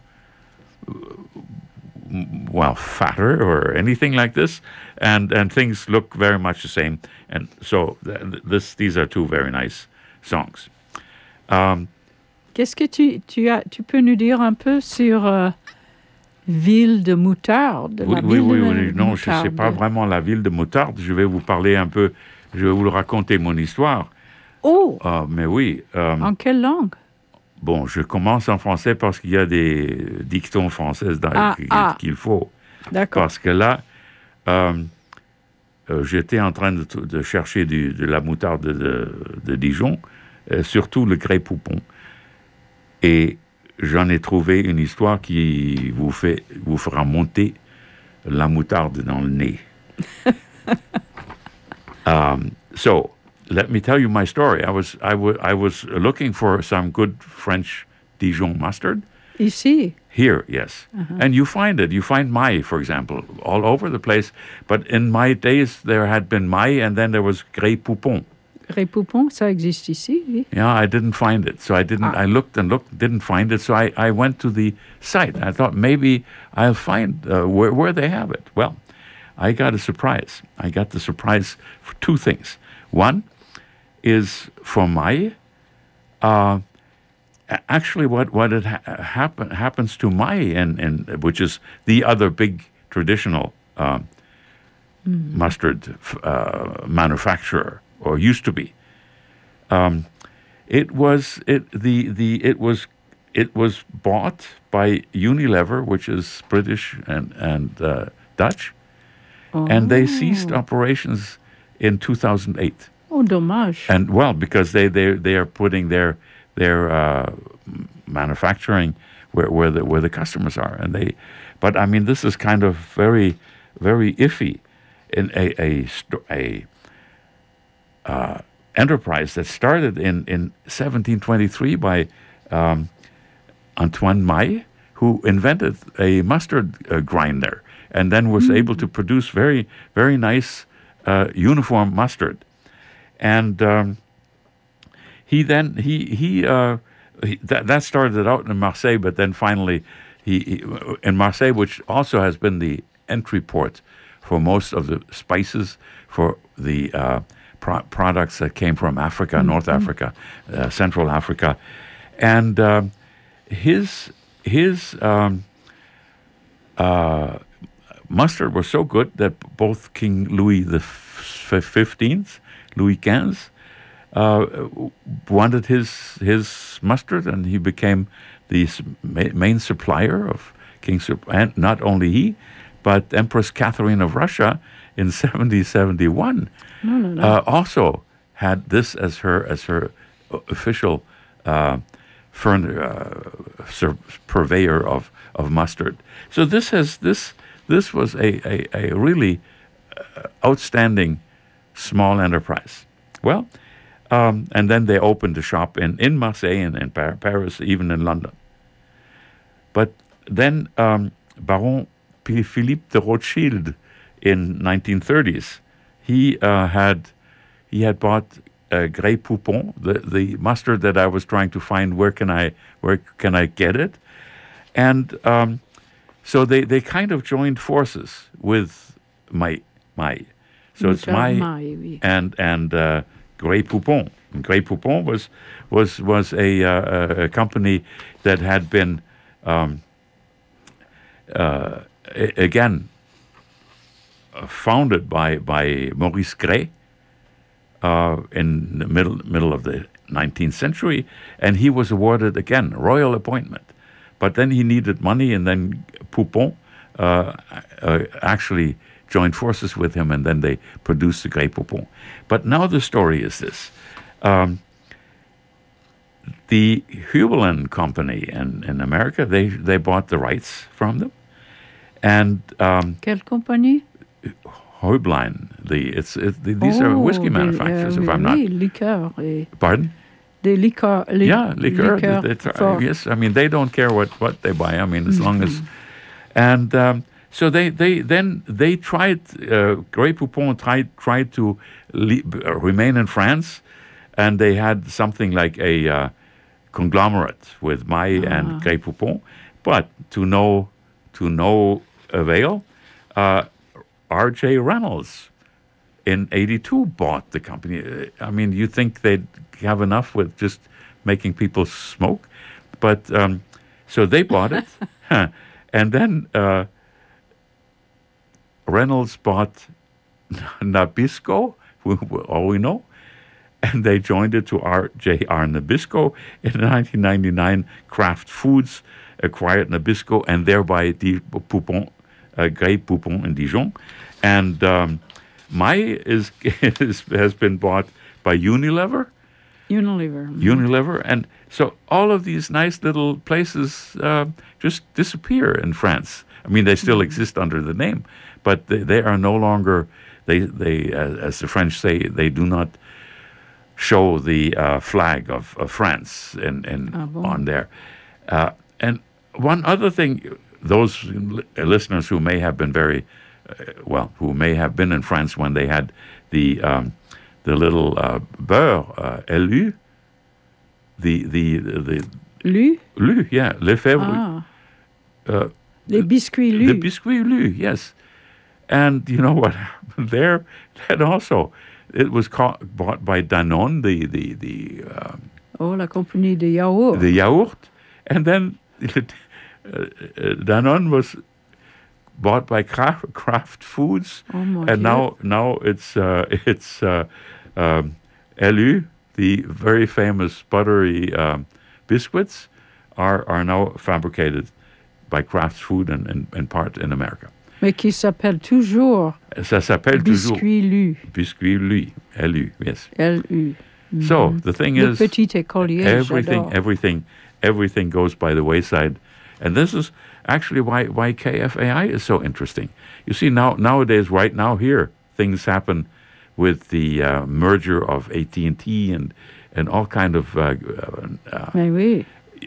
S2: well, fatter or anything like this. And and things look very much the same. And so th- this, these are two very nice songs. Um,
S1: Qu'est-ce que tu, tu as, tu peux nous dire un peu sur euh, Ville de Moutarde?
S2: Oui,
S1: la
S2: oui,
S1: ville
S2: oui,
S1: de
S2: oui. Non,
S1: Moutarde.
S2: je ne sais pas vraiment la ville de Moutarde. Je vais vous parler un peu, je vais vous raconter mon histoire.
S1: Oh!
S2: Uh, mais oui. Um,
S1: en quelle langue?
S2: Bon, je commence en français parce qu'il y a des dictons français dans,
S1: ah,
S2: qu'il,
S1: ah.
S2: qu'il faut.
S1: D'accord.
S2: Parce que là, euh, euh, j'étais en train de, de chercher du, de la moutarde de, de Dijon, euh, surtout le grès poupon. Et j'en ai trouvé une histoire qui vous, fait, vous fera monter la moutarde dans le nez. um, so, let me tell you my story. I was, I, w- I was looking for some good French Dijon mustard.
S1: Ici?
S2: Here, yes.
S1: Uh-huh.
S2: And you find it. You find Maille, for example, all over the place. But in my days, there had been Maille, and then there was Grès Poupon.
S1: Grès Poupon, ça existe ici, oui.
S2: Yeah, I didn't find it. So I didn't, ah. I looked and looked, didn't find it. So I, I went to the site. I thought maybe I'll find uh, where, where they have it. Well, I got a surprise. I got the surprise for two things. One is for Maille. Uh, actually, what, what it ha- happen, happens to Maille, and, and, which is the other big traditional uh, mm. mustard uh, manufacturer, or used to be. Um, it was it the the it was it was bought by Unilever, which is British and and uh, Dutch, oh. and they ceased operations in two thousand eight.
S1: Oh, dommage.
S2: And well, because they they they are putting their their uh, manufacturing where where the where the customers are, and they. But I mean, this is kind of very very iffy, in a a a. Uh, enterprise that started in, in seventeen twenty-three by um, Antoine Maille, who invented a mustard uh, grinder and then was mm. able to produce very, very nice uh, uniform mustard. And um, he then, he, he, uh, he that, that started out in Marseille, but then finally he, he, in Marseille, which also has been the entry port for most of the spices, for the uh, Pro- products that came from Africa, mm-hmm. North Africa, uh, Central Africa, and uh, his his um, uh, mustard was so good that both King Louis the Fifteenth, Louis Quinze, uh, wanted his his mustard, and he became the main supplier of King. And not only he, but Empress Catherine of Russia in seventeen seventy-one. No, no, no. Uh, also had this as her as her official uh, furn- uh, sur- purveyor of, of mustard. So this has this this was a a, a really uh, outstanding small enterprise. Well, um, and then they opened a shop in, in Marseille and in Par- Paris, even in London. But then um, Baron Philippe de Rothschild in nineteen thirties. He uh, had he had bought uh, Grès Poupon, the, the mustard that I was trying to find. Where can I where can I get it? And um, so they, they kind of joined forces with my my. So it's my and and uh, Grès Poupon. And Grès Poupon was was was a, uh, a company that had been um, uh, a- again. founded by by Maurice Grès uh, in the middle middle of the nineteenth century, and he was awarded again royal appointment. But then he needed money, and then Poupon uh, uh, actually joined forces with him, and then they produced the Grès Poupon. But now the story is this: um, the Hubelin Company in, in America, they they bought the rights from them, and um,
S1: quelle compagnie?
S2: Hublein, the it's it, the, these oh, are whiskey manufacturers,
S1: des,
S2: if
S1: uh,
S2: I'm
S1: oui,
S2: not.
S1: Liqueur et
S2: Pardon?
S1: Des liqueurs. Li-
S2: yeah, liqueur.
S1: liqueur
S2: They, they, yes, I mean they don't care what, what they buy. I mean as mm-hmm. long as, and um, so they, they then they tried. Uh, Grey Poupon tried tried to le- uh, remain in France, and they had something like a uh, conglomerate with Maille
S1: Ah.
S2: and Grey Poupon, but to no to no avail. Uh, R J Reynolds in eighty-two bought the company. I mean, you think they'd have enough with just making people smoke? But um, so they bought it. And then uh, Reynolds bought Nabisco, who, who all we know, and they joined it to R J R Nabisco. In nineteen ninety-nine, Kraft Foods acquired Nabisco and thereby the Poupon, uh, Grey Poupon in Dijon. And um, Maille is, is has been bought by Unilever.
S1: Unilever. Mm-hmm.
S2: Unilever. And so all of these nice little places uh, just disappear in France. I mean, they still mm-hmm. exist under the name, but they, they are no longer, they, they uh, as the French say, they do not show the uh, flag of, of France in, in,
S1: ah, bon.
S2: on there. Uh, and one other thing, those li- listeners who may have been very, uh, well, who may have been in France when they had the um, the little uh, beurre, uh, L U, the, the, the...
S1: Lu?
S2: Lu, yeah, Lefebvre.
S1: Ah.
S2: Uh,
S1: Les biscuits Lu.
S2: The biscuits Lu, yes. And you know what happened there? That also, it was caught, bought by Danone, the... the, the um,
S1: oh, la compagnie de yaourt.
S2: The yaourt. And then uh, Danone was bought by Kraft, Kraft Foods,
S1: oh, mon
S2: and
S1: Dieu.
S2: now now it's uh, it's uh, um, L U, the very famous buttery um, biscuits, are are now fabricated by Kraft Food and in, in, in part in America.
S1: Mais qui s'appelle toujours
S2: Ça s'appelle
S1: Biscuit
S2: toujours
S1: Lu.
S2: Biscuit Lu, L U, yes.
S1: L U. Mm-hmm.
S2: So the thing
S1: Le
S2: is,
S1: petit écolier,
S2: everything,
S1: j'adore.
S2: everything, everything goes by the wayside, and this is actually why why K F A I is so interesting. You see, now nowadays, right now here, things happen with the uh, merger of A T and T and and all kind of uh, uh,
S1: Mais oui.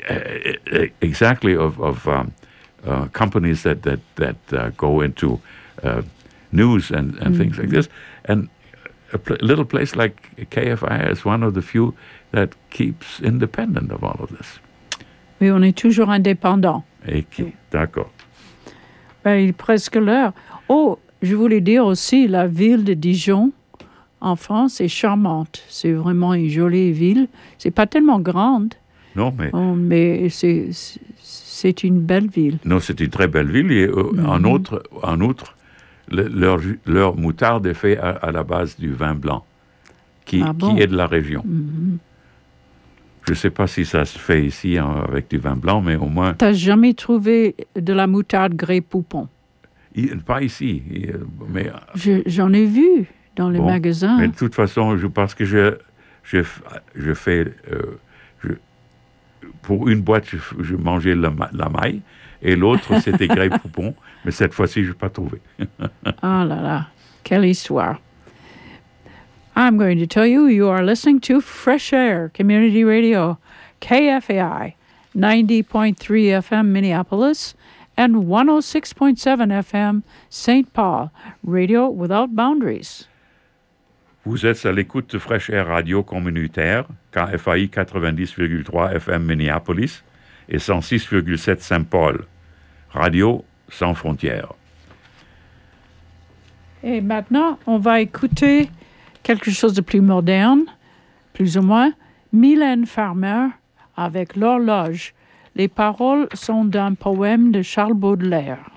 S2: uh, exactly of of um, uh, companies that that that uh, go into uh, news and and mm-hmm. things like this, and a pl- little place like K F I is one of the few that keeps independent of all of this.
S1: Oui, on est toujours indépendant.
S2: Et qui, d'accord.
S1: Ben, il est presque l'heure. Oh, je voulais dire aussi, la ville de Dijon, en France, est charmante. C'est vraiment une jolie ville. C'est pas tellement grande.
S2: Non, mais...
S1: Oh, mais c'est, c'est une belle ville.
S2: Non, c'est une très belle ville. Et euh, mm-hmm. en, outre, en outre, le, leur, leur moutarde est faite à, à la base du vin blanc, qui,
S1: ah bon?
S2: qui est de la région.
S1: Mm-hmm.
S2: Je ne sais pas si ça se fait ici hein, avec du vin blanc, mais au moins...
S1: Tu n'as jamais trouvé de la moutarde Grey Poupon?
S2: Il, pas ici, mais...
S1: Je, j'en ai vu dans les
S2: bon,
S1: magasins.
S2: Mais de toute façon, je pense que je, je, je fais... Euh, je, pour une boîte, je, je mangeais la, la maille, et l'autre, c'était Grey Poupon, mais cette fois-ci, je n'ai pas trouvé.
S1: Ah là là, quelle histoire. I'm going to tell you, you are listening to Fresh Air Community Radio, K F A I, ninety point three F M Minneapolis, and one oh six point seven F M Saint Paul, Radio Without Boundaries.
S2: Vous êtes à l'écoute de Fresh Air Radio communautaire, K F A I quatre-vingt-dix virgule trois F M Minneapolis et cent six virgule sept Saint Paul, Radio sans frontières.
S1: Et maintenant, on va écouter quelque chose de plus moderne, plus ou moins, Mylène Farmer avec l'horloge. Les paroles sont d'un poème de Charles Baudelaire.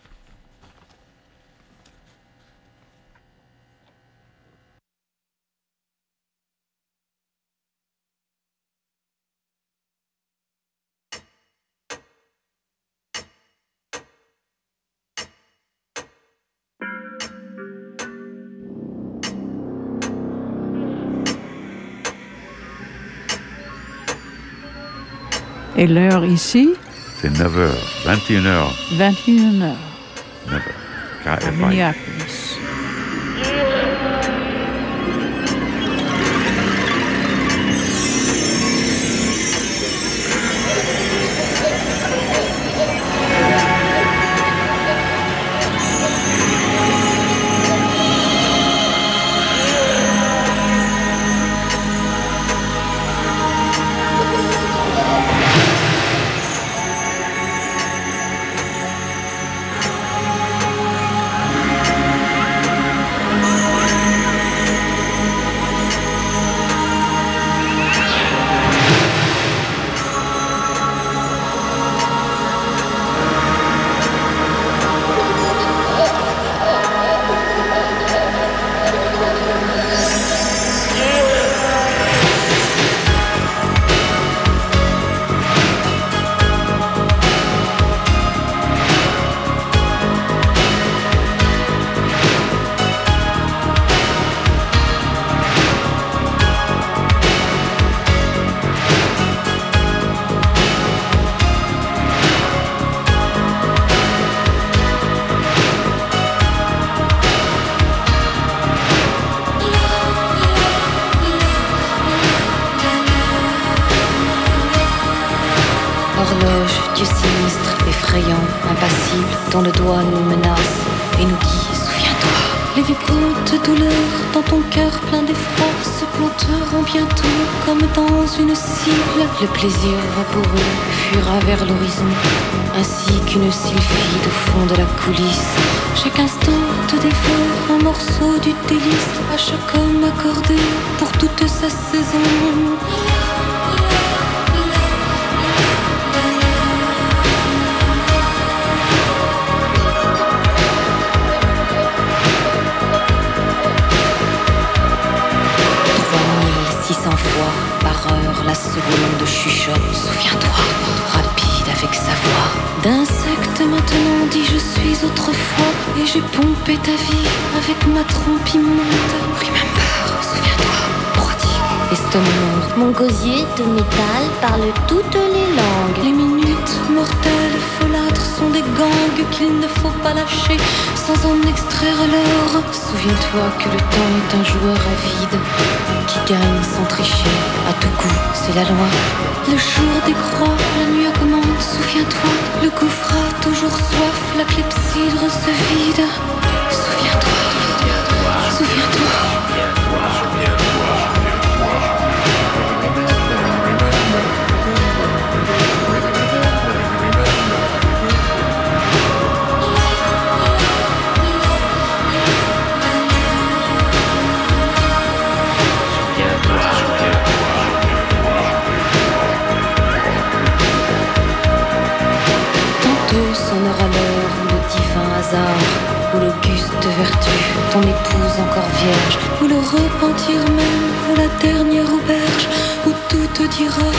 S1: Et l'heure ici?
S2: C'est neuf heures, vingt et une heures.
S1: vingt et une heures.
S2: neuf heures. K F I.
S1: Minneapolis.
S15: dont le doigt nous menace et nous dit souviens-toi. Les vibrantes douleurs dans ton cœur plein d'effroi se planteront bientôt comme dans une cible. Le plaisir vaporeux fuira vers l'horizon, ainsi qu'une sylphide au fond de la coulisse. Chaque instant te dévore un morceau du délice, à chaque homme accordé pour toute sa saison. Fois par heure, la seconde chuchote. Souviens-toi, rapide avec sa voix. D'insecte maintenant, dit je suis autrefois, et j'ai pompé ta vie avec ma trompe immonde. Remember, souviens-toi, prodigue, estomac.
S5: Mon gosier de métal parle toutes les langues.
S15: Les minutes mortelles, folâtres sont des gangs qu'il ne faut pas lâcher sans en extraire l'or. Souviens-toi que le temps est un joueur avide qui gagne sans tricher. À tout coup, c'est la loi. Le jour décroît, la nuit augmente. Souviens-toi, le gouffre a toujours soif, la clepsydre se vide. Souviens-toi, souviens-toi, souviens-toi. Ou l'auguste vertu, ton épouse encore vierge, ou le repentir même, ou la dernière auberge, où tout te dira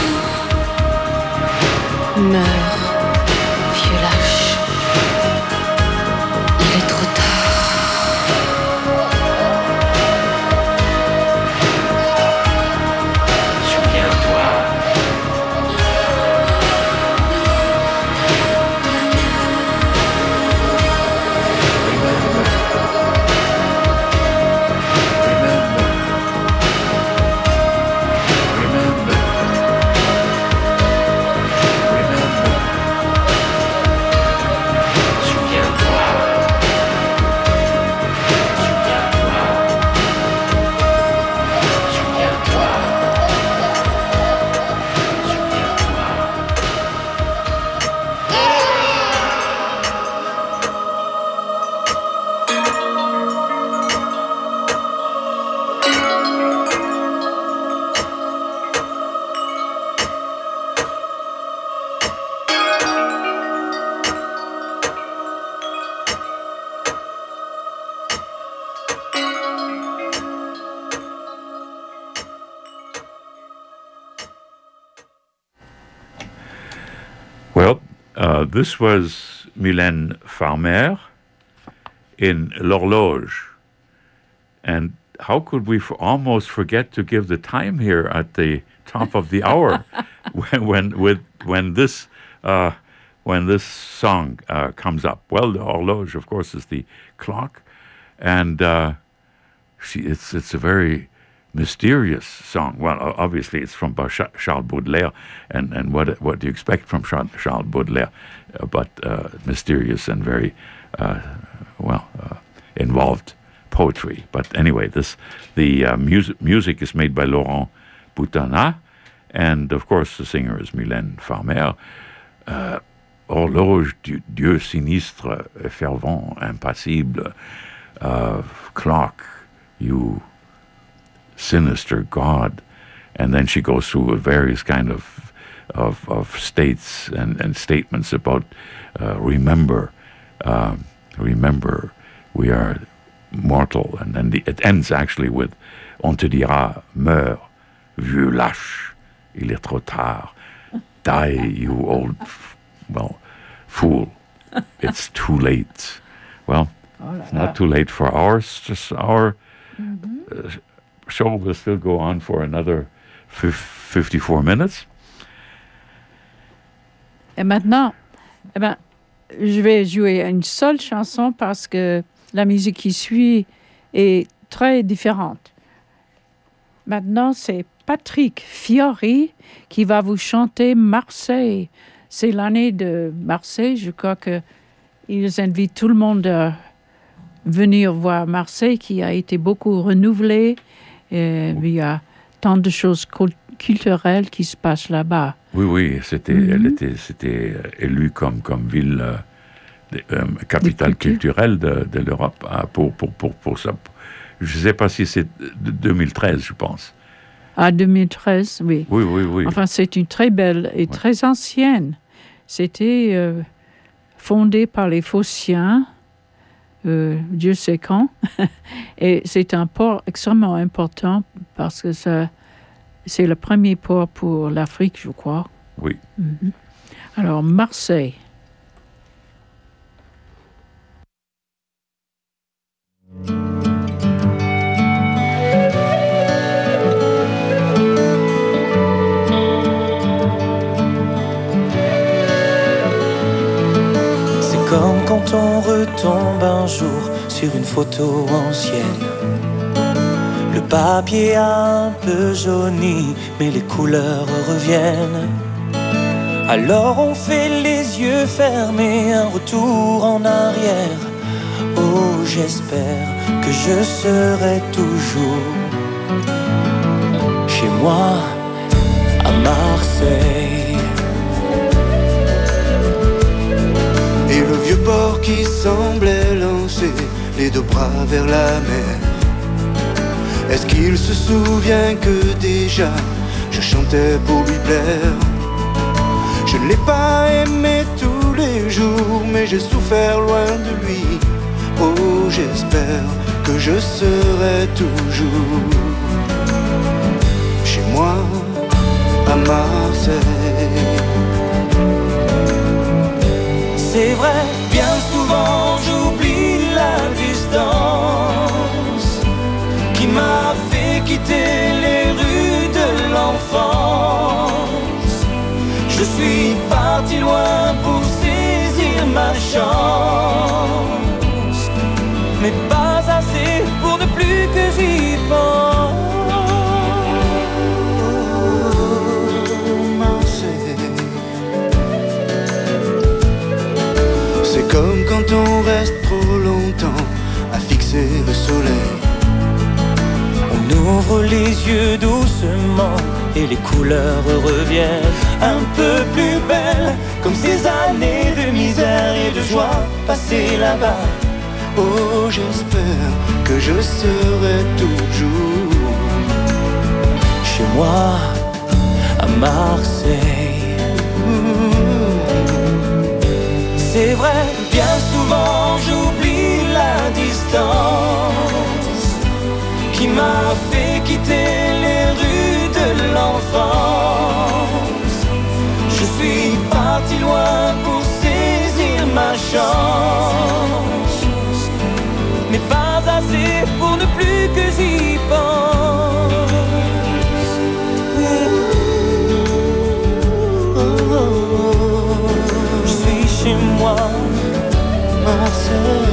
S15: meurs, vieux lâche, il est trop tard.
S2: Uh, this was Mylène Farmer in L'Horloge. And how could we f- almost forget to give the time here at the top of the hour when when with when this uh, when this song uh, comes up? Well, the horloge, of course, is the clock, and uh, she it's it's a very mysterious song. Well, obviously, it's from Charles Baudelaire, and, and what what do you expect from Charles Baudelaire? Uh, but uh, mysterious and very uh, well uh, involved poetry. But anyway, this the uh, music music is made by Laurent Boutonnat, and of course the singer is Mylène Farmer. Uh, Horloge du Dieu sinistre, fervent, impassible. Uh, clock, you sinister God. And then she goes through various kind of of, of states and, and statements about uh, remember, um, remember, we are mortal. And then the, it ends actually with on te dira, meurs, vieux lâche, il est trop tard. Die, you old, f- well, fool. It's too late. Well, oh, it's not too late for ours. Just our mm-hmm. uh, show will still go on for another f- fifty-four minutes.
S1: Et maintenant, eh ben, je vais jouer une seule chanson parce que la musique qui suit est très différente. Maintenant, c'est Patrick Fiori qui va vous chanter Marseille. C'est l'année de Marseille. Je crois que ils invitent tout le monde à venir voir Marseille, qui a été beaucoup renouvelée. Et il y a tant de choses culturelles qui se passent là-bas.
S2: Oui, oui, c'était, mm-hmm. elle était, c'était élue comme, comme ville, euh, de, euh, capitale culturelle de, de l'Europe euh, pour, pour, pour, pour ça. Je ne sais pas si c'est deux mille treize, je pense.
S1: Ah, deux mille treize, oui.
S2: Oui, oui, oui.
S1: Enfin, c'est une très belle et ouais. très ancienne. C'était euh, fondé par les Phociens, euh, Dieu sait quand. Et c'est un port extrêmement important parce que ça, c'est le premier port pour l'Afrique, je crois.
S2: Oui.
S1: Mm-hmm. Alors, Marseille.
S20: Comme quand on retombe un jour sur une photo ancienne. Le papier a un peu jauni, mais les couleurs reviennent. Alors on fait les yeux fermés, un retour en arrière. Oh, j'espère que je serai toujours chez moi à Marseille.
S21: Et le vieux port qui semblait lancer les deux bras vers la mer. Est-ce qu'il se souvient que déjà je chantais pour lui plaire? Je ne l'ai pas aimé tous les jours, mais j'ai souffert loin de lui. Oh, j'espère que je serai toujours chez moi à Marseille.
S20: C'est vrai, bien souvent j'oublie la distance qui m'a fait quitter les rues de l'enfance. Je suis parti loin pour saisir ma chance, mais pas assez pour ne plus que j'y pense.
S21: Comme quand on reste trop longtemps à fixer le soleil.
S20: On ouvre les yeux doucement et les couleurs reviennent un peu plus belles, comme ces années de misère et de joie passées là-bas.
S21: Oh, j'espère que je serai toujours
S20: chez moi à Marseille. C'est vrai, bien souvent j'oublie la distance qui m'a fait quitter les rues de l'enfance. Je suis parti loin pour saisir ma chance, mais pas assez pour ne plus que j'y pense. Je suis chez moi, Marseille.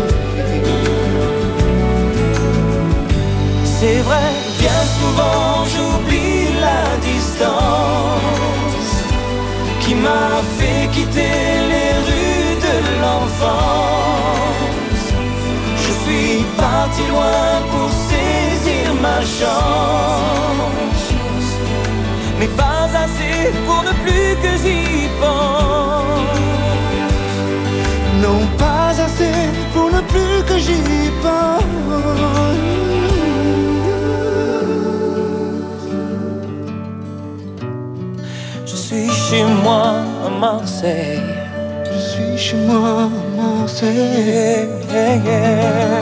S20: C'est vrai, bien souvent j'oublie la distance qui m'a fait quitter les rues de l'enfance. Je suis parti loin pour saisir ma chance, mais pas assez pour ne plus que j'y pense.
S21: Non, pas assez pour ne plus que j'y pense.
S20: Je suis chez moi à Marseille.
S21: Je suis chez moi à Marseille.
S20: Yeah, yeah.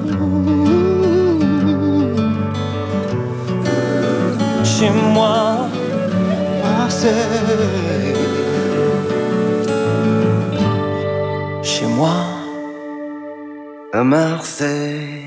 S20: Chez moi,
S21: Marseille.
S20: Chez moi, à Marseille.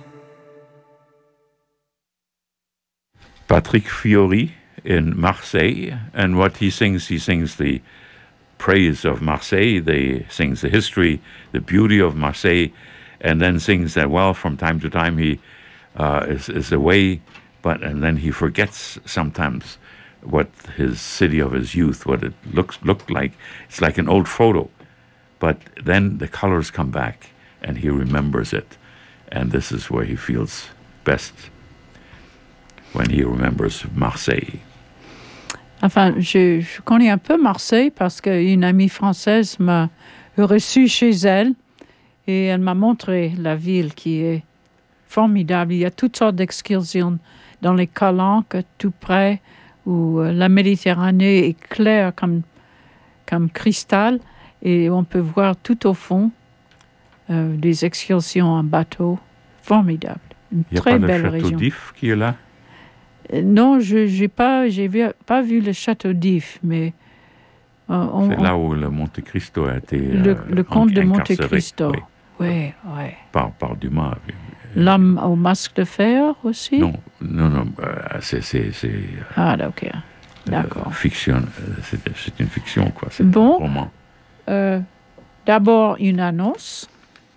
S2: Patrick Fiori in Marseille, and what he sings, he sings the praise of Marseille, they sings the history, the beauty of Marseille, and then sings that, well, from time to time he uh, is, is away, but and then he forgets sometimes what his city of his youth, what it looks looked like. It's like an old photo but then the colors come back and he remembers it. And this is where he feels best, when he remembers Marseille.
S1: Enfin, je, je connais un peu Marseille parce qu'une amie française m'a reçue chez elle et elle m'a montré la ville qui est formidable. Il y a toutes sortes d'excursions dans les Calanques, tout près, où la Méditerranée est claire comme, comme cristal et on peut voir tout au fond euh, des excursions en bateau formidables. Une
S2: Il n'y a
S1: très
S2: pas le
S1: belle
S2: château
S1: région.
S2: d'If qui est là?
S1: Euh, Non, je n'ai pas, j'ai vu, pas vu le château d'If, mais euh, on,
S2: C'est
S1: on-
S2: là où le Monte Cristo a été
S1: le,
S2: euh,
S1: le comte de
S2: incarcéré,
S1: Monte Cristo.
S2: oui,
S1: Oui, oui.
S2: par, par Dumas.
S1: L'homme au masque de fer aussi?
S2: Non, non, non, euh, c'est, c'est, c'est
S1: Ah, ok. D'accord.
S2: euh, fiction, euh, c'est, c'est une fiction, quoi. C'est
S1: Bon.
S2: un roman.
S1: Euh, D'abord, une annonce.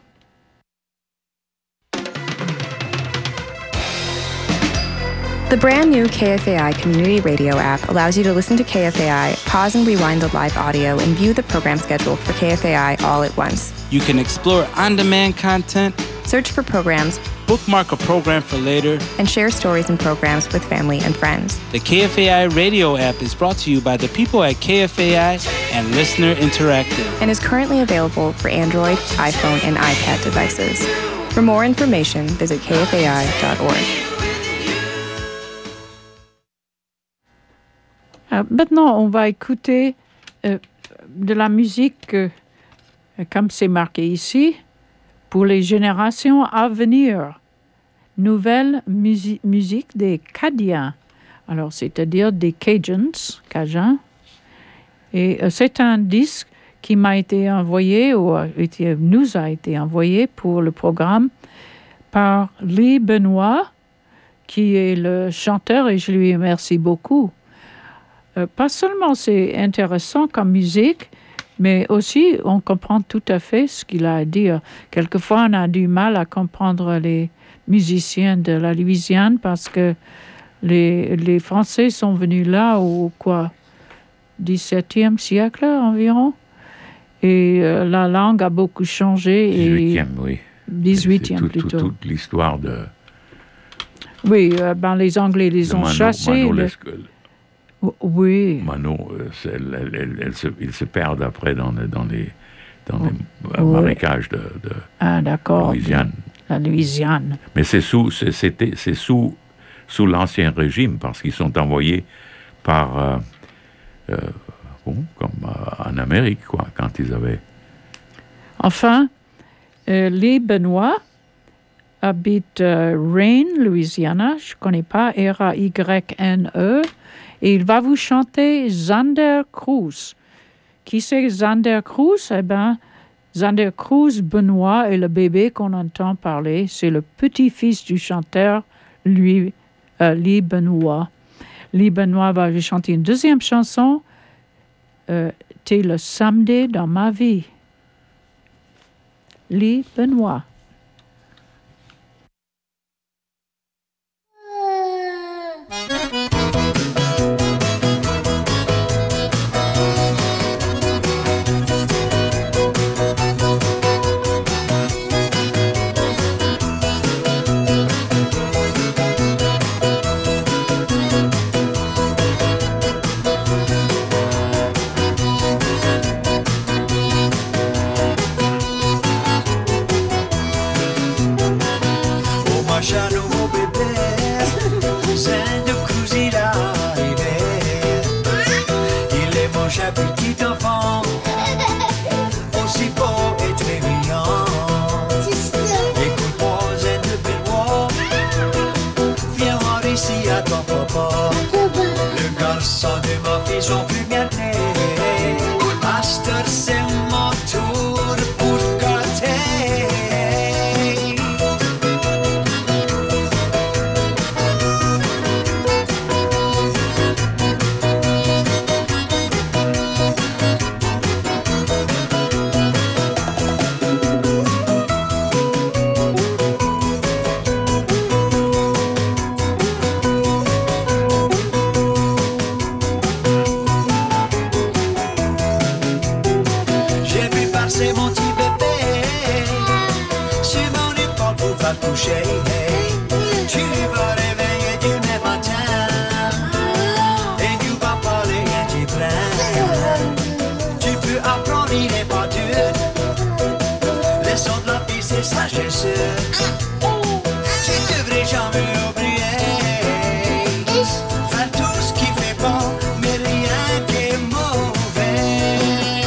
S4: The brand new K F A I Community Radio app allows you to listen to K F A I, pause and rewind the live audio, and view the program schedule for K F A I all at once.
S22: You can explore on-demand content,
S4: search for programs,
S22: bookmark a program for later,
S4: and share stories and programs with family and friends.
S22: The K F A I radio app is brought to you by the people at K F A I and Listener Interactive.
S4: And is currently available for Android, iPhone, and iPad devices. For more information, visit K F A I dot org.
S1: Euh, maintenant, on va écouter euh, de la musique, euh, comme c'est marqué ici, pour les générations à venir. Nouvelle musi- musique des Cadiens. Alors, c'est-à-dire des Cajuns, Cajuns. Et euh, c'est un disque qui m'a été envoyé, ou a été- nous a été envoyé pour le programme par Lee Benoit, qui est le chanteur, et je lui remercie beaucoup. Euh, pas seulement c'est intéressant comme musique, mais aussi on comprend tout à fait ce qu'il a à dire. Quelquefois, on a du mal à comprendre les musiciens de la Louisiane parce que les, les Français sont venus là au quoi, dix-septième siècle environ. Et euh, la langue a beaucoup changé.
S2: dix-huitième, oui.
S1: dix-huitième
S2: C'est tout- tout-
S1: plutôt.
S2: toute l'histoire de
S1: Oui, euh, ben, les Anglais les
S2: de
S1: ont
S2: Mano-
S1: chassés.
S2: Mano
S1: le-
S2: Lescaut.
S1: Oui.
S2: Mano, euh, c'est- elle, elle- elle- elle se, ils se perdent après dans, le- dans les, dans les euh,
S1: Oui.
S2: marécages de, de
S1: Ah, d'accord.
S2: Louisiane.
S1: La Louisiane.
S2: Mais c'est sous, c'est, c'était, c'est sous, sous l'Ancien Régime, parce qu'ils sont envoyés par, euh, euh, bon, comme euh, en Amérique, quoi, quand ils avaient...
S1: Enfin, euh, Lee Benoit habite euh, Rayne, Louisiana. Je ne connais pas, R A Y N E. Et il va vous chanter Zander Cruz. Qui c'est Zander Cruz? Eh bien, Zander Cruz Benoit est le bébé qu'on entend parler. C'est le petit-fils du chanteur, lui, euh, Lee Benoit. Lee Benoit va vous chanter une deuxième chanson. Euh, T'es le samedi dans ma vie. Lee Benoit.
S21: Oh ma Jeanne, mon bébé, Zander Cruz il est arrivé. Il est mon cher petit enfant, aussi beau et très mignon. Écoute-moi, Zander Benoit, viens voir ici à ton papa. Le garçon de ma fille sont plus bien nés. Master, c'est mon tour pour gâter.
S6: coucher. Hey. Tu vas réveiller demain matin et tu vas parler et tu plains. Tu peux apprendre, il n'est pas dur. Leçon de la vie, c'est sagesse. Tu devrais jamais oublier. Faire tout ce qui fait bon, mais rien qui est mauvais.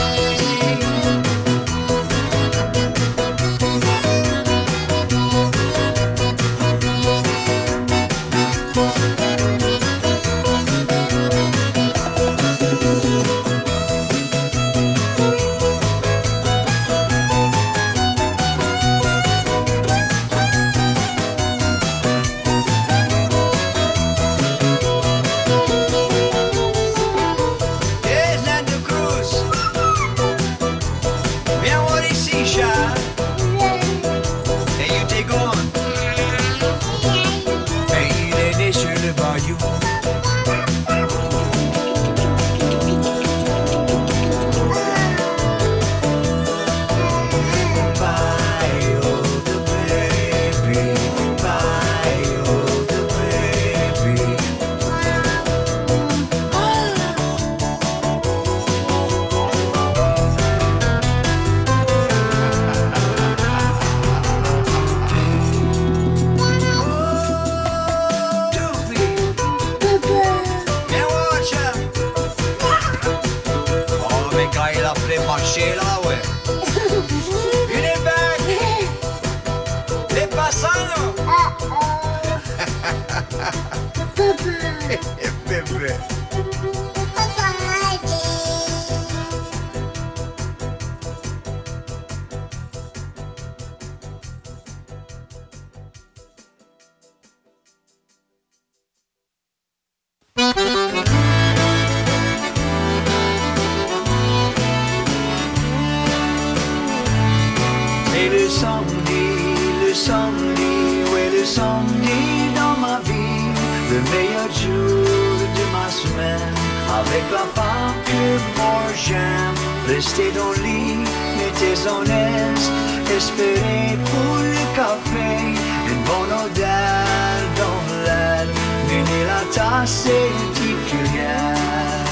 S6: Et le samedi, le samedi, ouais le samedi dans ma vie, le meilleur jour de ma semaine, avec la femme que moi j'aime, rester dans le lit, n'était en aise, espérer pour le café, une bonne odeur dans l'air, mener la tasse et une petite cuillère,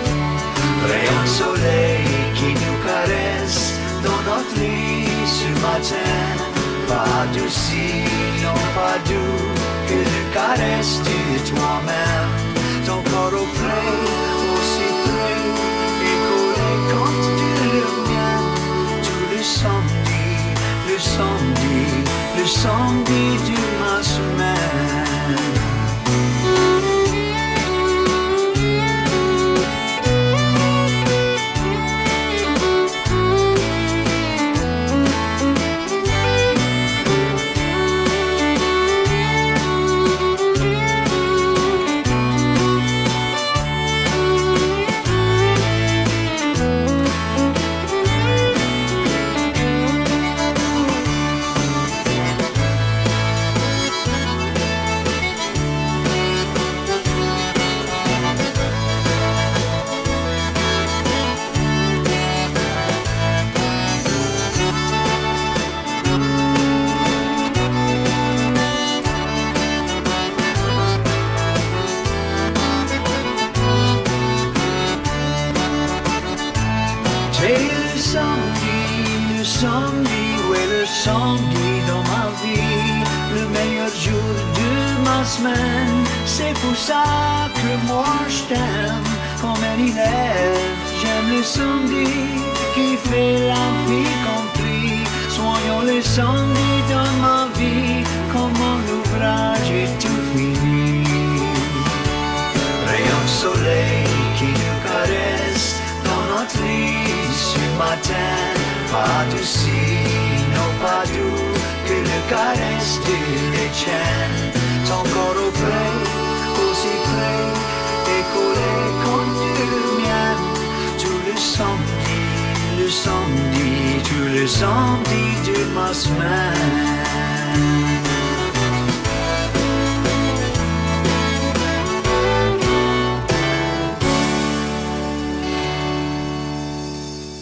S6: rayon de soleil qui nous caresse dans notre lit ce matin, pas douci, non pas doux, que le caresse de toi-même, ton corps auprès, aussi près, et collé contre le mien, tout le samedi, le samedi, le samedi de ma semaine. C'est pour ça que moi je t'aime comme un élève. J'aime le samedi qui fait la vie compris. Soyons le samedi dans ma vie, comme mon ouvrage est tout fini. Rayon de soleil qui nous caresse dans notre lit ce matin, pas douci, non pas doux, que le caresse de l'étienne. Ton corps auprès, aussi près, et collé contre le mien. Tout le samedi, le samedi, tout le samedi de ma semaine.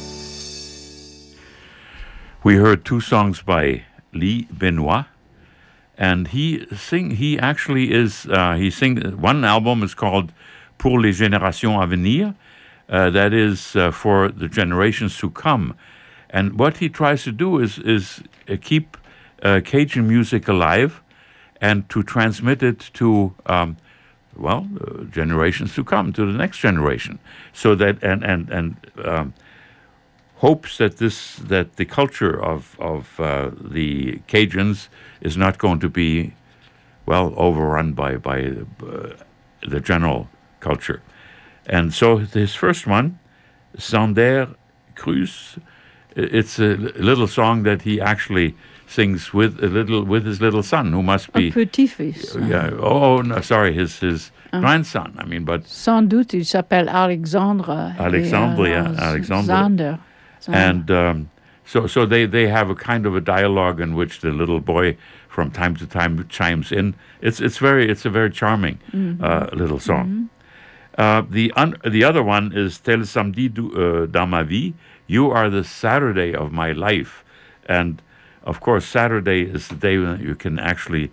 S2: We heard two songs by Lee Benoit, and he sing. He actually is. Uh, he sing. One album is called "Pour les générations à venir," uh, that is uh, for the generations to come. And what he tries to do is is uh, keep uh, Cajun music alive, and to transmit it to. Um, well, uh, generations to come, to the next generation, so that and and and um, hopes that this that the culture of of uh, the Cajuns is not going to be, well, overrun by by uh, the general culture. And so his first one, Sander Cruz, it's a little song that he actually sings with a little with his little son, who must be
S1: a petit-fils.
S2: Yeah. Oh no, sorry, his his uh. grandson. I mean, but
S1: sans doute il s'appelle Alexandre.
S2: Alexandre,
S1: et,
S2: yeah,
S1: uh,
S2: Alexandre.
S1: Zander.
S2: And um, so so they, they have a kind of a dialogue in which the little boy from time to time chimes in. It's it's very it's a very charming mm-hmm. uh, little song. Mm-hmm. Uh, the un- the other one is Tel samedi du, uh, dans ma vie. You are the Saturday of my life, and of course, Saturday is the day when you can actually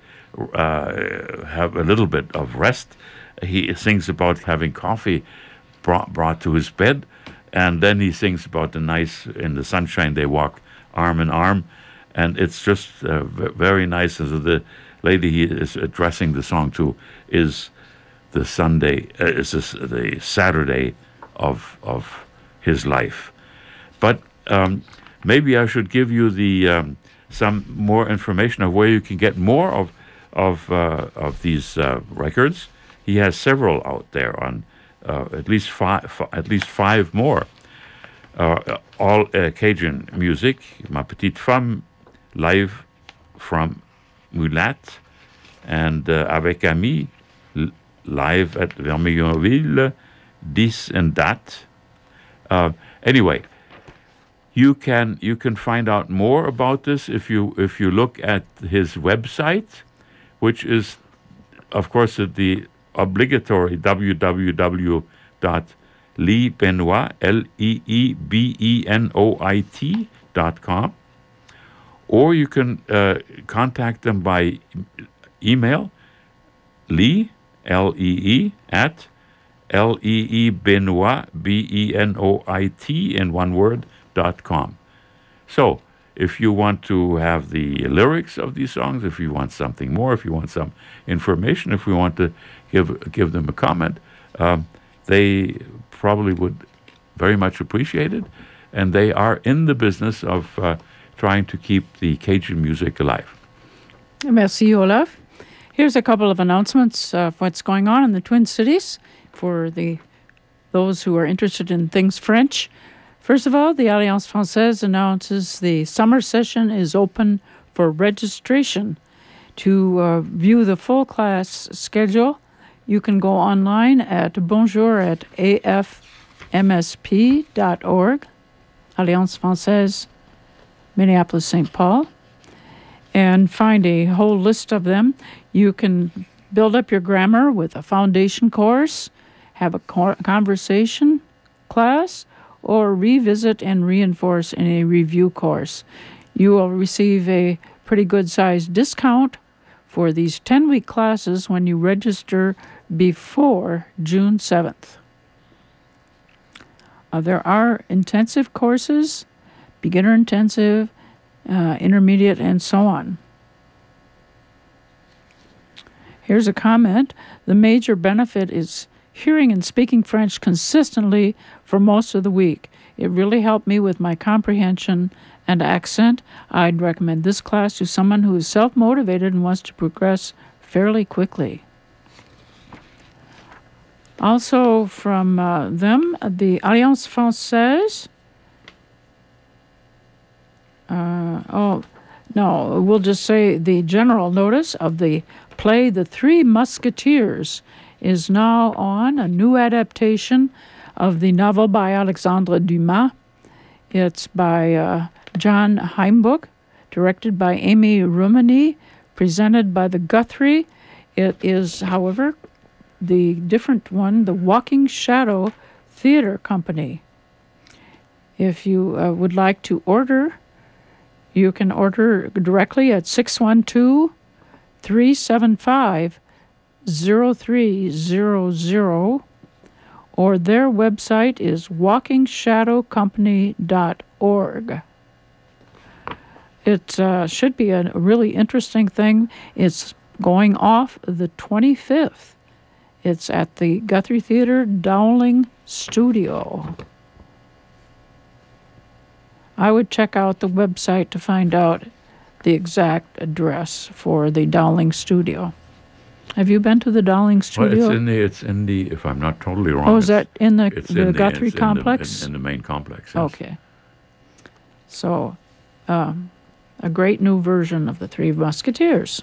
S2: uh, have a little bit of rest. He sings about having coffee brought, brought to his bed, and then he sings about the nice, in the sunshine, they walk arm in arm, and it's just uh, v- very nice. And so the lady he is addressing the song to is the Sunday, uh, is this, the Saturday of of his life. But um, maybe I should give you the... Um, some more information of where you can get more of of uh, of these uh, records. He has several out there on uh, at least five f- at least five more. Uh, all uh, Cajun music. Ma Petite Femme, live from Mulatte, and uh, Avec Ami, l- live at Vermillonville, Dis and Dat. Uh, anyway. You can you can find out more about this if you if you look at his website, which is, of course, the obligatory w w w dot lee benoit l e e b e n o i t dot com, or you can uh, contact them by email, Lee L E E at L E E Benoit B E N O I T in one word. Dot com. So, if you want to have the lyrics of these songs, if you want something more, if you want some information, if we want to give give them a comment, um, they probably would very much appreciate it, and they are in the business of uh, trying to keep the Cajun music alive.
S1: Merci, Olaf. Here's a couple of announcements of what's going on in the Twin Cities for the those who are interested in things French. First of all, the Alliance Française announces the summer session is open for registration. To uh, view the full class schedule, you can go online at bonjour at a f m s p dot org, Alliance Française, Minneapolis, Saint Paul, and find a whole list of them. You can build up your grammar with a foundation course, have a conversation class, or revisit and reinforce in a review course. You will receive a pretty good-sized discount for these ten-week classes when you register before June seventh. Uh, there are intensive courses, beginner intensive, uh, intermediate, and so on. Here's a comment. The major benefit is hearing and speaking French consistently for most of the week. It really helped me with my comprehension and accent. I'd recommend this class to someone who is self-motivated and wants to progress fairly quickly. Also from uh, them, the Alliance Française. Uh, oh, no, we'll just say the general notice of the play The Three Musketeers is now on, a new adaptation of the novel by Alexandre Dumas. It's by uh, John Heimbuch, directed by Amy Rumini, presented by the Guthrie. It is, however, the different one, the Walking Shadow Theater Company. If you uh, would like to order, you can order directly at six one two, three seven five, zero three zero zero, or their website is walking shadow company dot org. It uh, should be a really interesting thing. It's going off the twenty-fifth. It's at the Guthrie Theater Dowling Studio. I would check out the website to find out the exact address for the Dowling Studio. Have you been to the Dowling Studio?
S2: Well, it's in the, it's in the, if I'm not totally wrong.
S1: Oh, is that in the,
S2: it's
S1: the
S2: in
S1: Guthrie
S2: it's
S1: complex?
S2: In the, in, in the main complex, yes.
S1: Okay. So, um, a great new version of the Three Musketeers.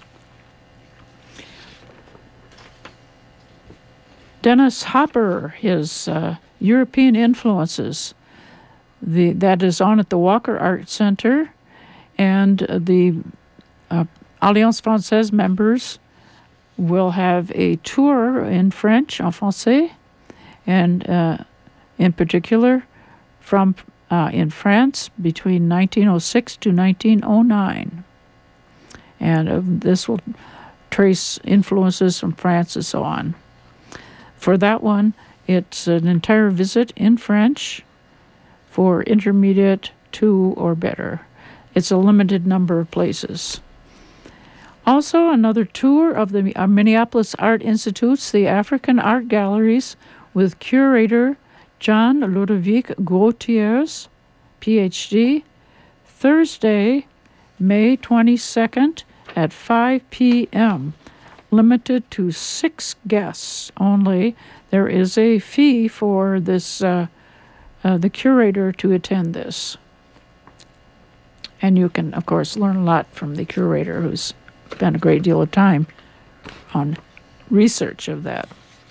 S1: Dennis Hopper, his uh, European influences, the that is on at the Walker Art Center, and uh, the uh, Alliance Française members will have a tour in French, en français, and uh, in particular from uh, in France between nineteen oh six to nineteen oh nine. And uh, this will trace influences from France and so on. For that one, it's an entire visit in French for intermediate two or better. It's a limited number of places. Also, another tour of the Minneapolis Art Institutes, the African Art Galleries, with curator John Ludovic Gautiers, P H D, Thursday, May twenty-second at five p.m., limited to six guests only. There is a fee for this, uh, uh, the curator to attend this. And you can, of course, learn a lot from the curator, who's spent a great deal of time on research of that.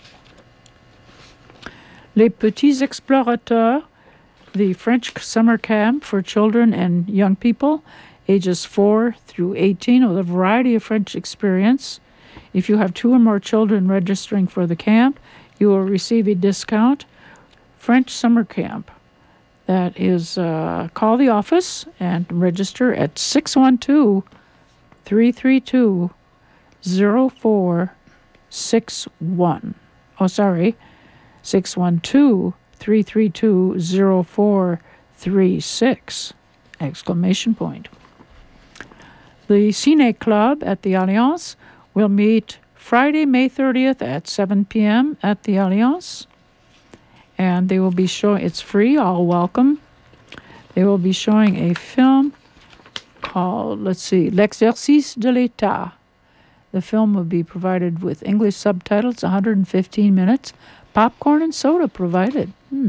S1: Les Petits Explorateurs, the French summer camp for children and young people, ages four through eighteen, with a variety of French experience. If you have two or more children registering for the camp, you will receive a discount. French summer camp. That is, uh, call the office and register at six one two, three three two, zero four six one. Oh, sorry, six one two, three three two, zero four three six, exclamation point. The Cine Club at the Alliance will meet Friday, May thirtieth at seven p.m. at the Alliance. And they will be showing, it's free, all welcome. They will be showing a film called, let's see, L'Exercice de l'État. The film will be provided with English subtitles, one hundred fifteen minutes, popcorn and soda provided. Hmm.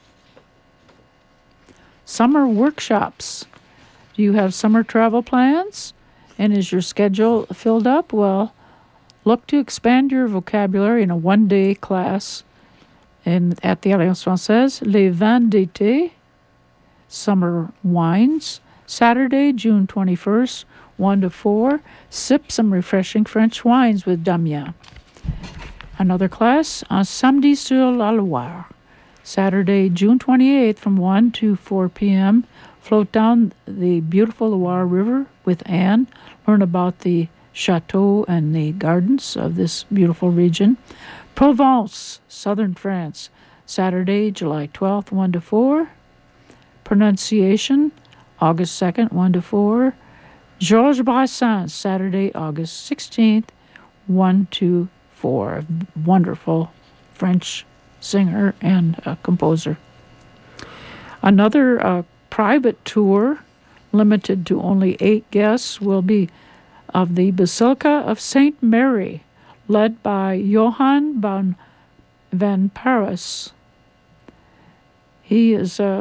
S1: Summer workshops. Do you have summer travel plans? And is your schedule filled up? Well, look to expand your vocabulary in a one-day class in, at the Alliance Française, Les Vins d'été, Summer Wines, Saturday, June twenty-first, one to four. Sip some refreshing French wines with Damien. Another class, Un Samedi sur la Loire, Saturday, June twenty-eighth, from one to four p.m. Float down the beautiful Loire River with Anne. Learn about the chateau and the gardens of this beautiful region. Provence, southern France, Saturday, July twelfth, one to four. Pronunciation, August second, one to four. Georges Brassens, Saturday, August sixteenth, one to four. Wonderful French singer and uh, composer. Another uh, private tour, limited to only eight guests, will be of the Basilica of Saint Mary, led by Johann van, van Paris. He is, uh,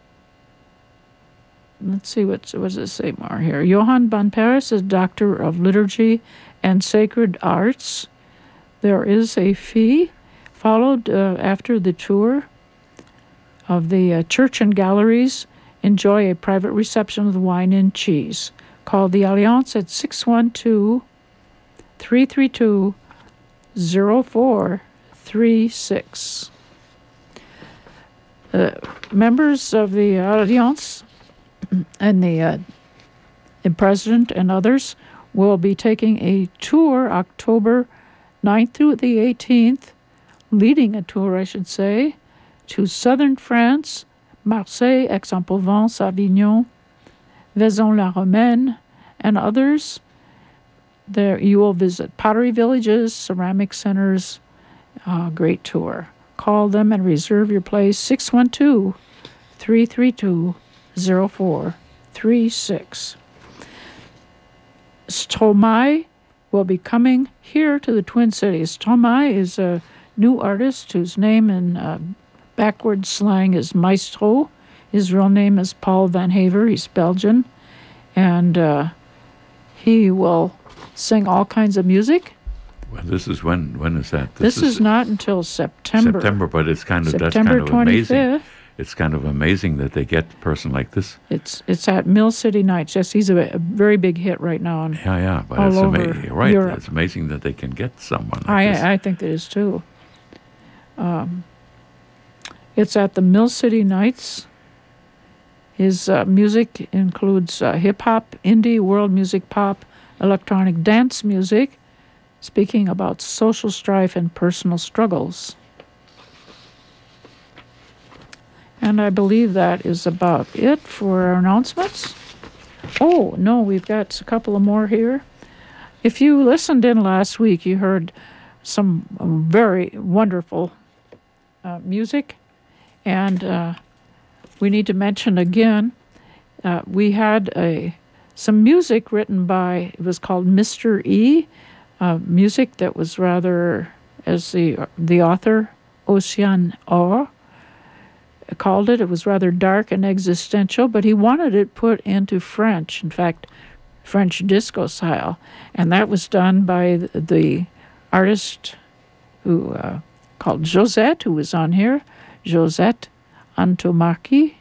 S1: let's see, what's, what does it say more here? Johann van Paris is Doctor of Liturgy and Sacred Arts. There is a fee followed uh, after the tour of the uh, church and galleries. Enjoy a private reception with wine and cheese. Call the Alliance at six one two, three three two, zero four three six. Uh, members of the Alliance and the, uh, the president and others will be taking a tour October ninth through the eighteenth, leading a tour, I should say, to southern France, Marseille, Aix-en-Provence, Avignon, Vaison-la-Romaine, and others. There you will visit pottery villages, ceramic centers. Uh, great tour. Call them and reserve your place, six one two, three three two, zero four three six. Stromae will be coming here to the Twin Cities. Stromae is a new artist whose name in uh, backward slang is Maestro. His real name is Paul Van Haver. He's Belgian. And uh, he will sing all kinds of music.
S2: Well, this is when, when is that?
S1: This, this is, is not until September.
S2: September, but it's kind of,
S1: September
S2: that's kind of amazing.
S1: twenty-fifth.
S2: It's kind of amazing that they get a person like this.
S1: It's it's at Mill City Nights. Yes, he's a, a very big hit right now. In,
S2: yeah, yeah, but
S1: all
S2: it's
S1: over
S2: amazing. Right,
S1: Europe.
S2: It's amazing that they can get someone like
S1: I
S2: this.
S1: I think that is too. Um, it's at the Mill City Nights. His uh, music includes uh, hip hop, indie, world music, pop, electronic dance music, speaking about social strife and personal struggles. And I believe that is about it for our announcements. Oh, no, we've got a couple of more here. If you listened in last week, you heard some very wonderful uh, music. And uh, we need to mention again, uh, we had a some music written by, it was called Mister E, uh, music that was rather, as the, the author, Ocean Or, called it. It was rather dark and existential, but he wanted it put into French, in fact, French disco style. And that was done by the, the artist who uh, called Josette, who was on here, Josette Antomarchi.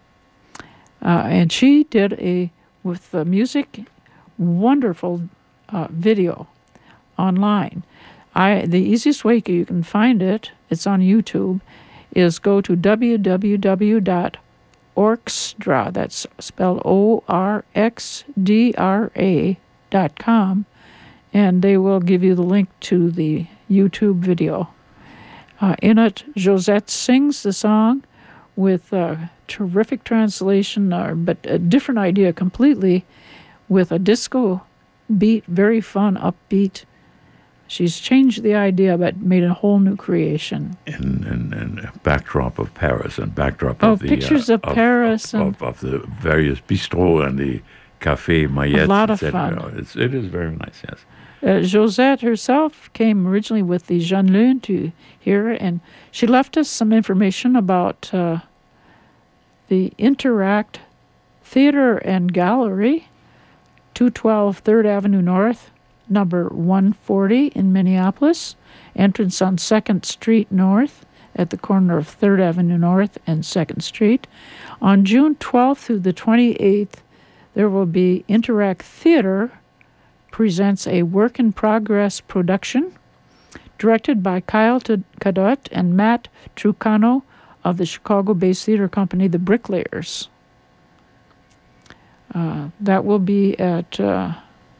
S1: Uh, and she did a, with the music, wonderful uh, video online. I the easiest way you can find it, it's on YouTube, is go to w w w dot orchestra, that's spelled O R X D R A dot com, and they will give you the link to the YouTube video. Uh, in it, Josette sings the song with a terrific translation, or, but a different idea completely, with a disco beat, very fun, upbeat. She's changed the idea, but made a whole new creation.
S2: And, and, and backdrop of Paris and backdrop
S1: oh,
S2: of the
S1: pictures
S2: uh,
S1: of Paris
S2: of,
S1: and
S2: of, of the various bistros and the Café Mayette.
S1: A lot of
S2: et cetera.
S1: fun.
S2: It's, it is very nice, yes.
S1: Uh, Josette herself came originally with the Jeune Lune to here, and she left us some information about uh, the Interact Theater and Gallery, two twelve third Avenue North, number one forty in Minneapolis, entrance on second Street North at the corner of third Avenue North and second Street. On June twelfth through the twenty-eighth, there will be Interact Theater presents a work-in-progress production directed by Kyle Cadot and Matt Trucano of the Chicago-based theater company, The Bricklayers. Uh, that will be at... Uh,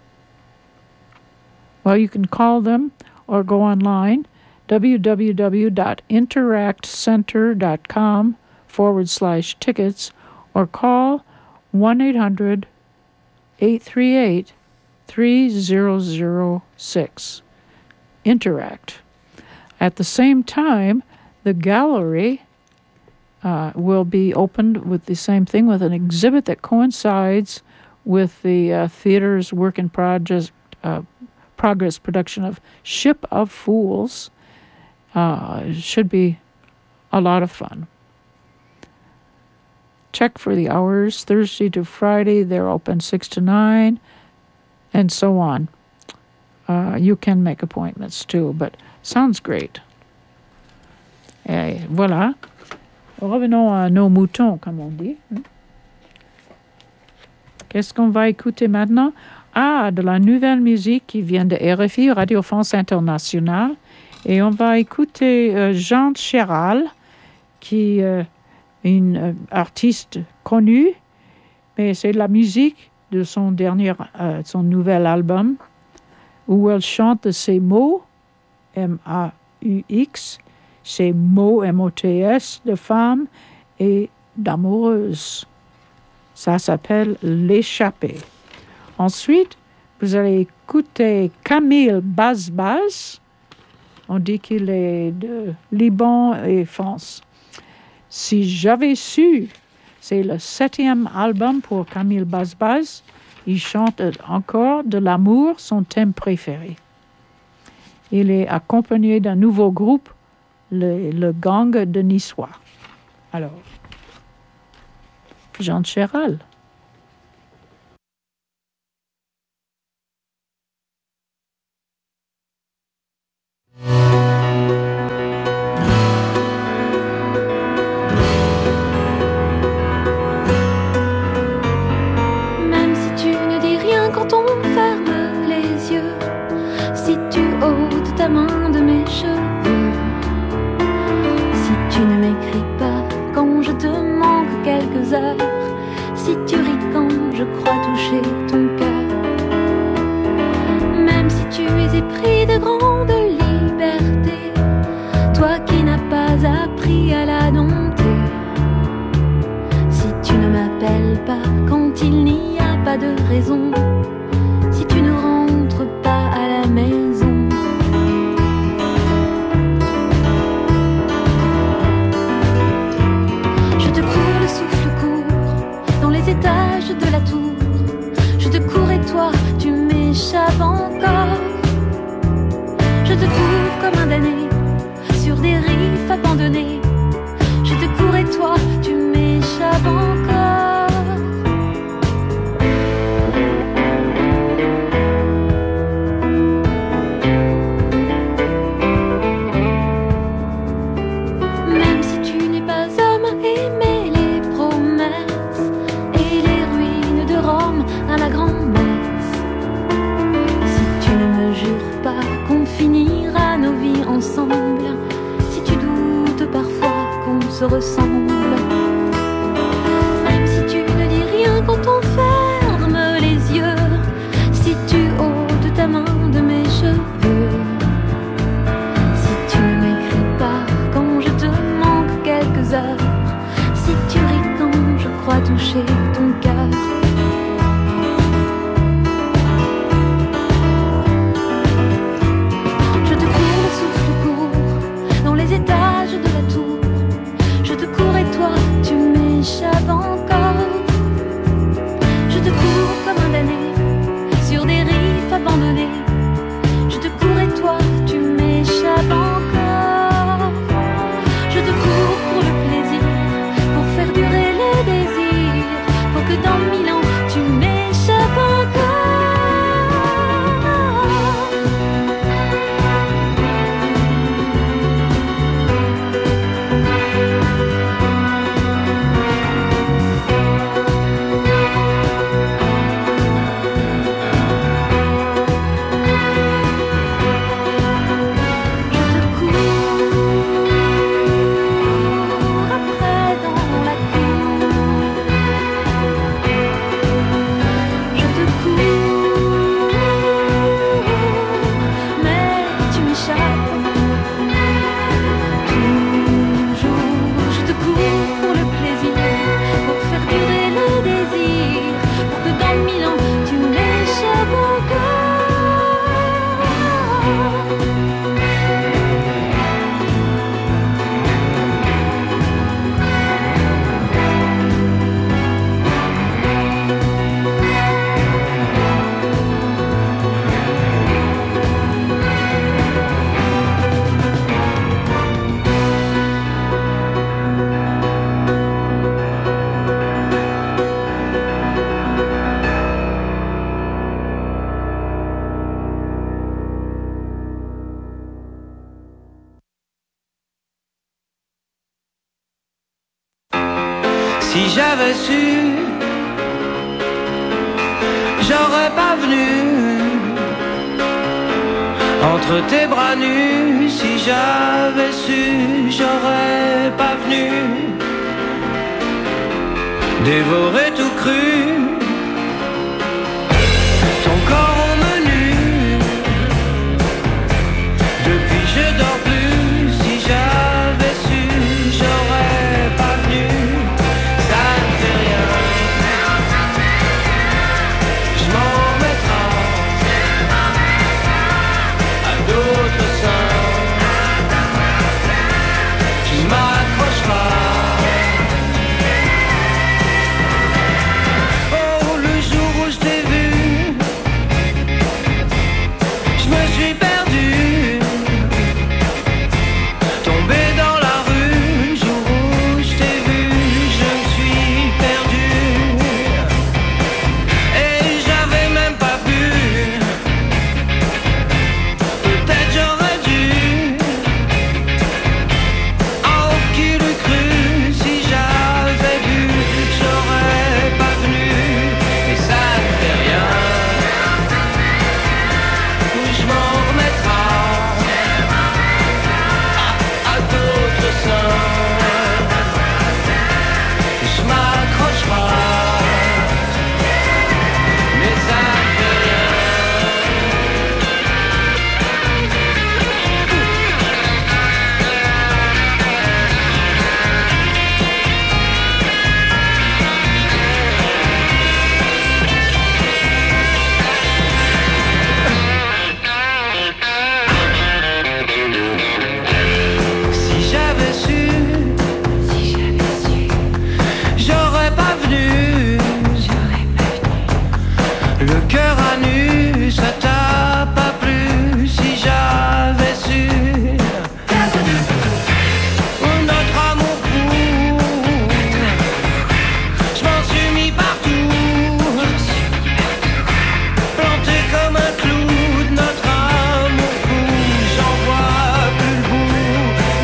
S1: Well, you can call them or go online, w w w dot interact center dot com forward slash tickets, or call one eight hundred eight three eight three zero zero six. Interact. At the same time, the gallery uh, will be opened with the same thing, with an exhibit that coincides with the uh, theater's work in progress uh, progress production of Ship of Fools. Uh, it should be a lot of fun. Check for the hours. Thursday to Friday, they're open six to nine, and so on. Uh, you can make appointments too, but sounds great. Et voilà. Revenons à nos moutons, comme on dit. Qu'est-ce qu'on va écouter maintenant? Ah, de la nouvelle musique qui vient de R F I, Radio France Internationale. Et on va écouter euh, Jean Chéral, qui est euh, une euh, artiste connue, mais c'est de la musique de son dernier, euh, son nouvel album, où elle chante ces mots, M A U X, ces mots M O T S de femme et d'amoureuse. Ça s'appelle L'échappée. Ensuite, vous allez écouter Camille Baz-Baz. On dit qu'il est de Liban et France. Si j'avais su, c'est le septième album pour Camille Baz-Baz. Il chante encore de l'amour, son thème préféré. Il est accompagné d'un nouveau groupe, le, le Gang de Niçois. Alors, Jean Chéral.
S15: Même si tu ne dis rien quand on ferme les yeux, si tu ôtes ta main de mes cheveux, si tu ne m'écris pas quand je te manque quelques heures, si tu ris quand je crois toucher ton cœur, même si tu es épris de grande liberté, toi qui n'as pas appris à la dompter, si tu ne m'appelles pas quand il n'y a pas de raison, si tu ne rentres pas à la maison, je te cours le souffle court dans les étages de la tour, je te cours et toi tu m'échappes encore, je te cours comme un damné sur des riffs abandonnés, je te cours et toi tu m'échappes encore. Même si tu n'es pas homme à aimer les promesses et les ruines de Rome à la grand-messe, si tu ne me jures pas qu'on finira nos vies ensemble, si tu doutes parfois qu'on se ressemble, même si tu ne dis rien quand on ferme les yeux, si tu ôtes ta main de mes cheveux, si tu ne m'écris pas quand je te manque quelques heures, si tu ris quand je crois toucher ton cœur, je te cours le souffle court dans les étages de la tour, je te cours et toi tu m'échappes encore, je te cours comme un damné sur des riffs abandonnés, je te cours et toi tu m'échappes encore, je te cours pour le plaisir, pour faire durer le désir, pour que dans mille ans tu m'échappes encore.
S6: Si j'avais su, j'aurais pas venu entre tes bras nus. Si j'avais su, j'aurais pas venu dévorer tout cru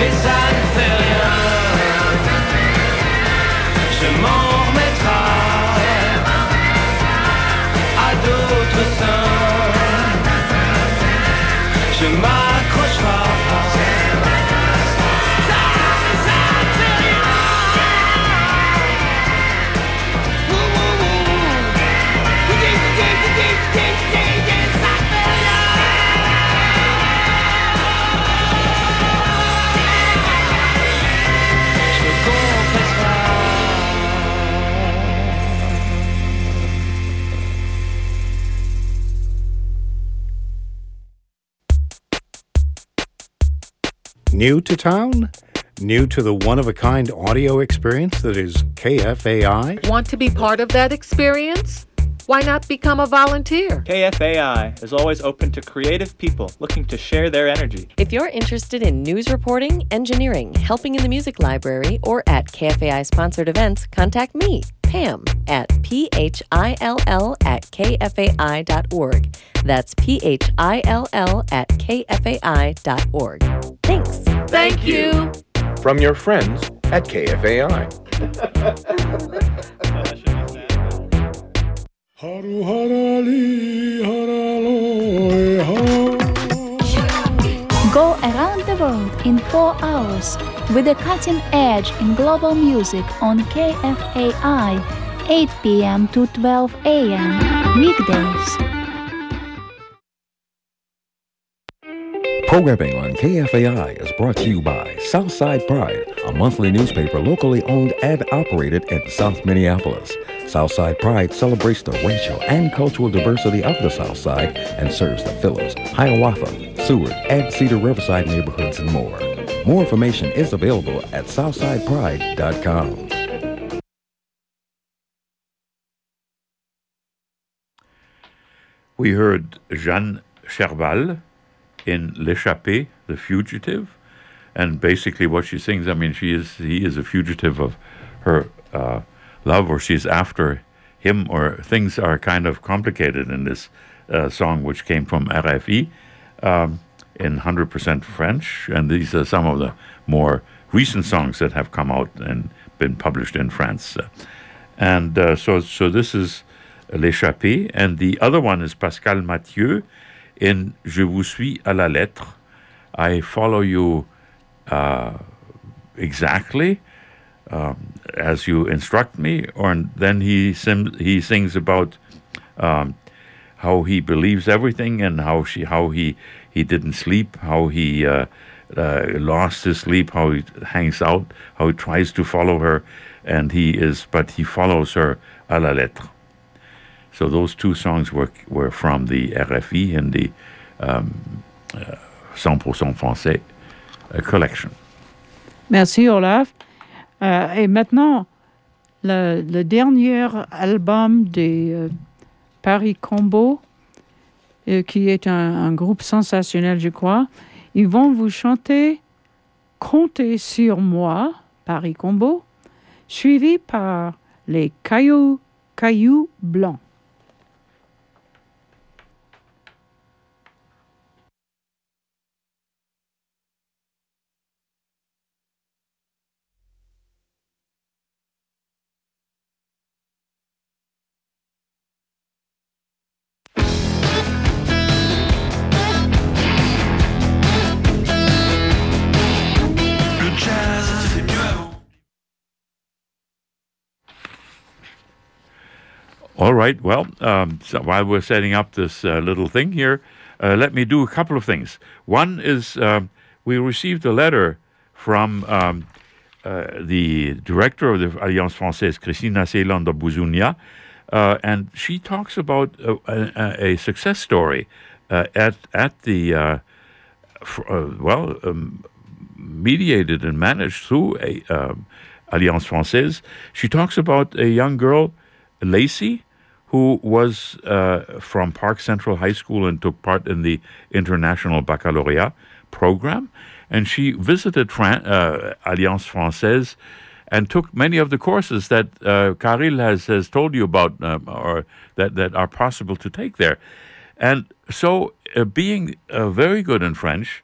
S6: et ça ne fait rien. Je m'en remettrai à d'autres seins. Je m'accrocherai.
S3: New to town? New to the one-of-a-kind audio experience that is K F A I?
S7: Want to be part of that experience? Why not become a volunteer?
S23: K F A I is always open to creative people looking to share their energy.
S24: If you're interested in news reporting, engineering, helping in the music library, or at K F A I-sponsored events, contact me, Pam, at P H I L L at K F A I dot org. That's P H I L L at K F A I dot org. Thanks.
S7: Thank you.
S25: From your friends at K F A I.
S26: Go around the world in four hours with the cutting edge in global music on K F A I, eight p.m. to twelve a.m. weekdays.
S27: Programming on K F A I is brought to you by Southside Pride, a monthly newspaper locally owned and operated in South Minneapolis. Southside Pride celebrates the racial and cultural diversity of the South Side and serves the Phillips, Hiawatha, Seward, and Cedar Riverside neighborhoods and more. More information is available at southside pride dot com.
S2: We heard Jeanne Cherval in L'Échappée, The Fugitive, and basically what she sings, I mean, she is he is a fugitive of her uh, love, or she's after him, or things are kind of complicated in this uh, song, which came from R F I um, in one hundred percent French, and these are some of the more recent songs that have come out and been published in France. Uh, and uh, so, so this is L'Échappée, and the other one is Pascal Mathieu in Je vous suis à la lettre. I follow you uh, exactly um, as you instruct me. Or then he sim- he sings about um, how he believes everything, and how she how he he didn't sleep, how he uh, uh, lost his sleep, how he hangs out, how he tries to follow her, and he is but he follows her à la lettre. So those two songs were were from the R F I and the um, uh, cent pour cent français uh, collection.
S1: Merci Olaf. Euh, et maintenant, le, le dernier album des euh, Paris Combo, euh, qui est un, un groupe sensationnel, je crois. Ils vont vous chanter « Comptez sur moi », Paris Combo, suivi par les Cailloux, Cailloux Blancs.
S2: All right, well, um, so while we're setting up this uh, little thing here, uh, let me do a couple of things. One is um, we received a letter from um, uh, the director of the Alliance Française, Christina Ceylon-Bouzounia, uh, and she talks about uh, a, a success story uh, at at the, uh, f- uh, well, um, mediated and managed through a um, Alliance Française. She talks about a young girl, Lacey, who was uh, from Park Central High School and took part in the International Baccalaureate program. And she visited Fran- uh, Alliance Française and took many of the courses that uh, Caril has, has told you about, um, or that, that are possible to take there. And so, uh, being uh, very good in French,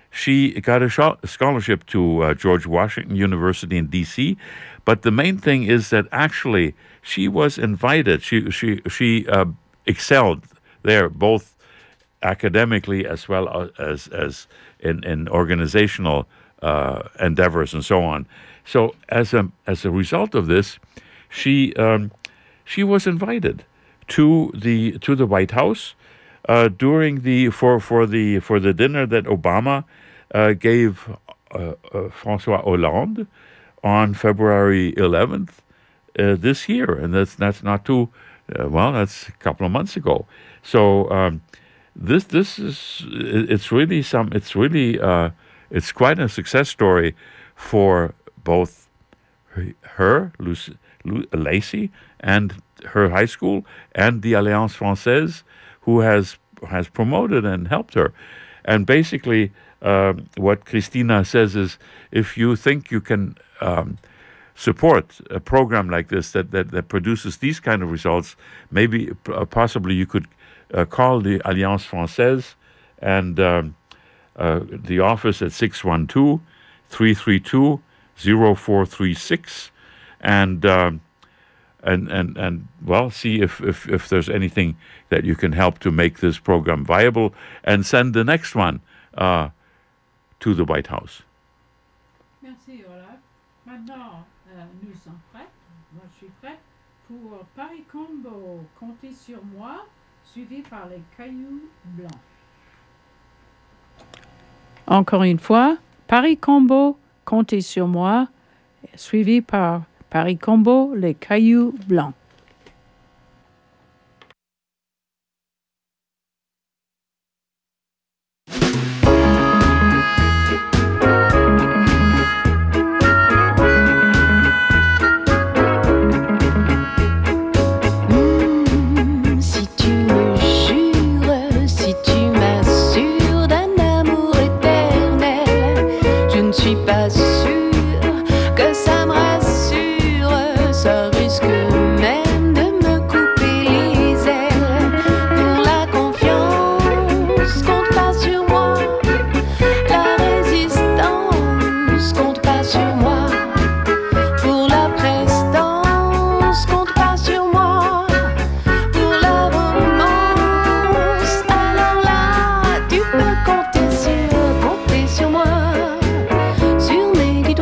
S2: she got a sh- scholarship to uh, George Washington University in D C. But the main thing is that actually she was invited. She she she uh, excelled there, both academically as well as as in in organizational uh, endeavors and so on. So as a as a result of this, she um, she was invited to the to the White House uh, during the for for the for the dinner that Obama uh, gave uh, uh, François Hollande on February eleventh uh, this year, and that's that's not too uh, well. That's a couple of months ago. So um, this this is it's really some it's really uh, it's quite a success story for both her, Lucy, Lacey, and her high school, and the Alliance Française, who has has promoted and helped her. And basically, uh, what Christina says is, if you think you can um, support a program like this that, that, that produces these kind of results, maybe uh, possibly you could uh, call the Alliance Française and um, uh, the office at six one two, three three two, zero four three six, and um, and and and well, see if, if if there's anything that you can help to make this program viable, and send the next one uh, to the White House.
S1: Merci, Olaf. Maintenant, euh, nous sommes prêts. Moi, je suis prête pour Paris Combo. Comptez sur moi, suivi par les Cailloux Blancs. Encore une fois, Paris Combo. Comptez sur moi, suivi par Paris Combo, les Cailloux Blancs.
S15: Compter sur, compter sur moi, sur mes guides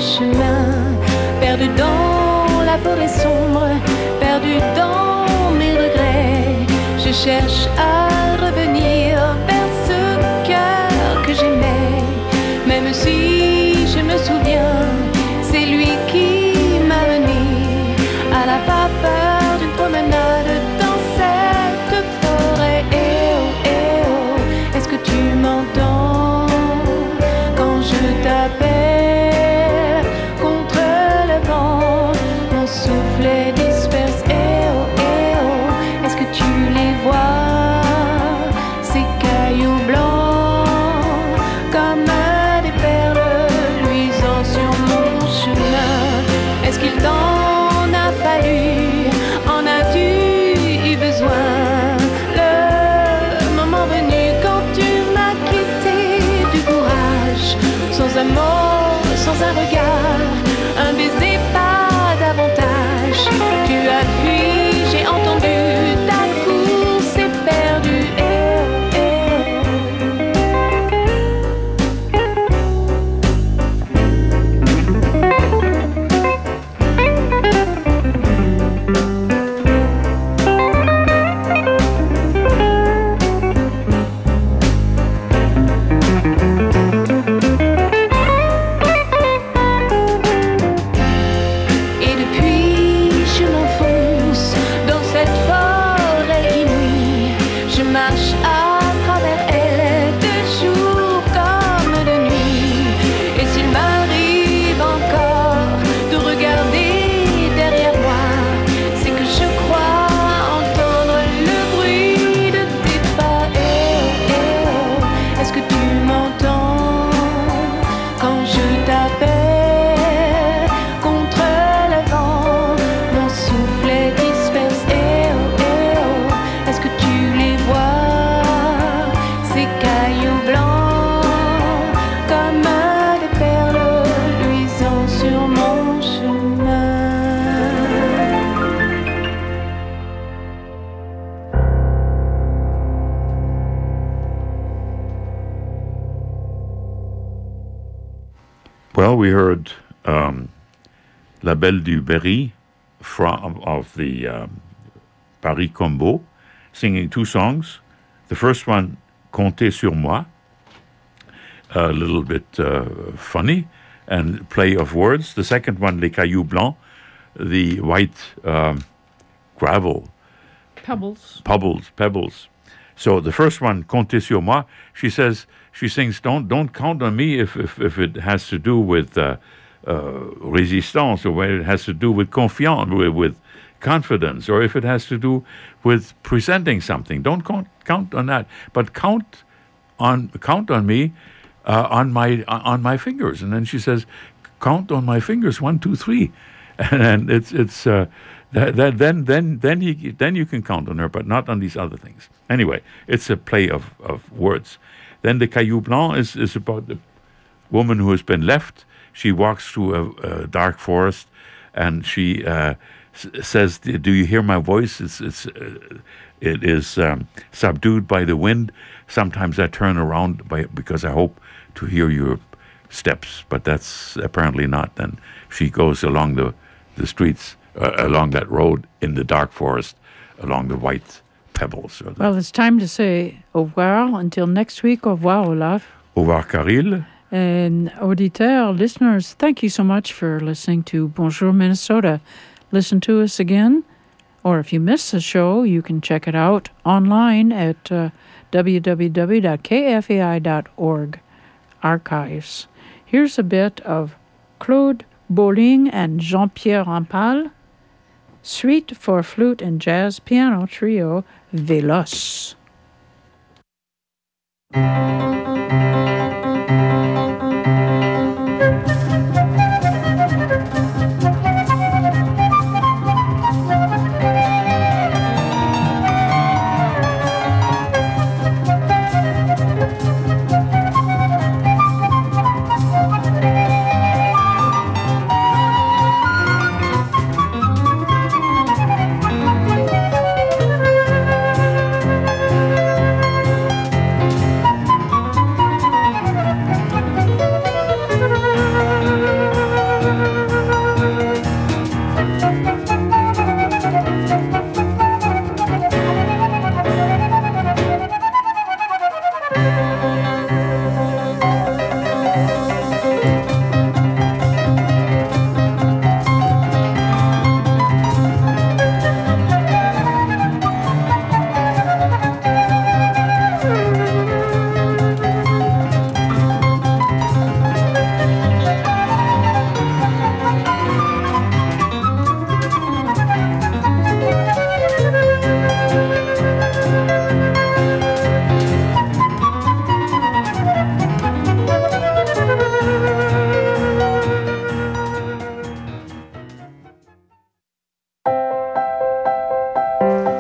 S15: chemin, perdu dans la forêt sombre, perdu dans mes regrets. Je cherche à revenir vers ce cœur que j'aimais, même si je me souviens, c'est lui qui m'a mené à la vapeur d'une promenade dans cette forêt. Eh oh, eh oh, est-ce que tu m'entends quand je t'appelle contre le vent? Mon souffle est disperse. Eh oh, eh oh, est-ce que tu les vois, ces cailloux blancs comme des perles luisant sur mon chemin? Est-ce qu'il t'en a fallu, en as-tu eu besoin? Le moment venu quand tu m'as quitté du courage, sans un mot, sans un regard, un baiser, pas davantage. Tu as fui, j'ai entendu ta course éperdue. Eh, eh. Et depuis je m'enfonce dans cette forêt inouïe. Je marche à travers elle de jour comme de nuit. Et s'il m'arrive encore de regarder derrière moi, c'est que je crois entendre le bruit de tes pas. Eh oh, eh oh, est-ce que tu m'entends quand je t'appelle contre le vent? Mon souffle est disperse. Eh oh, eh oh, est-ce que tu les vois, ces cailloux blancs comme des perles luisant sur mon chemin?
S2: Well, we heard um, La Belle du Berry from of the um, Paris Combo singing two songs. The first one, Comptez sur moi, a little bit uh, funny and play of words. The second one, Les Cailloux Blancs, the white um, gravel
S1: Pebbles.
S2: pebbles, pebbles. So the first one, Comptez sur moi, she says, she sings, don't don't count on me if if, if it has to do with uh, uh, resistance, or when it has to do with confiance, with, with confidence, or if it has to do with presenting something. Don't count, count on that, but count on count on me uh, on my on my fingers. And then she says, count on my fingers, one, two, three, and it's it's. Uh, That, that, then, then, then you then you can count on her, but not on these other things. Anyway, it's a play of, of words. Then the Caillou Blanc is, is about the woman who has been left. She walks through a, a dark forest, and she uh, s- says, "Do you hear my voice? It's it's uh, it is um, subdued by the wind. Sometimes I turn around by, because I hope to hear your steps, but that's apparently not." Then she goes along the the streets. Uh, along that road in the dark forest, along the white pebbles. Or the
S1: Well, it's time to say au revoir. Until next week, au revoir, Olaf.
S2: Au revoir, Caril.
S1: And auditeurs, listeners, thank you so much for listening to Bonjour Minnesota. Listen to us again, or if you missed the show, you can check it out online at uh, w w w dot k f a i dot org archives. Here's a bit of Claude Bolling and Jean-Pierre Rampal, Suite for Flute and Jazz Piano Trio, Véloce.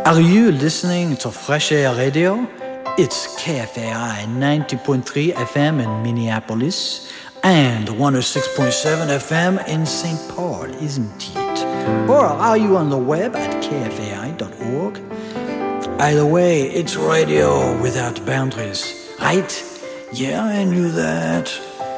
S8: Are you listening to Fresh Air Radio? It's K F A I ninety point three F M in Minneapolis and one oh six point seven F M in Saint Paul, isn't it? Or are you on the web at K F A I dot org? Either way, it's radio without boundaries, right? Yeah, I knew that.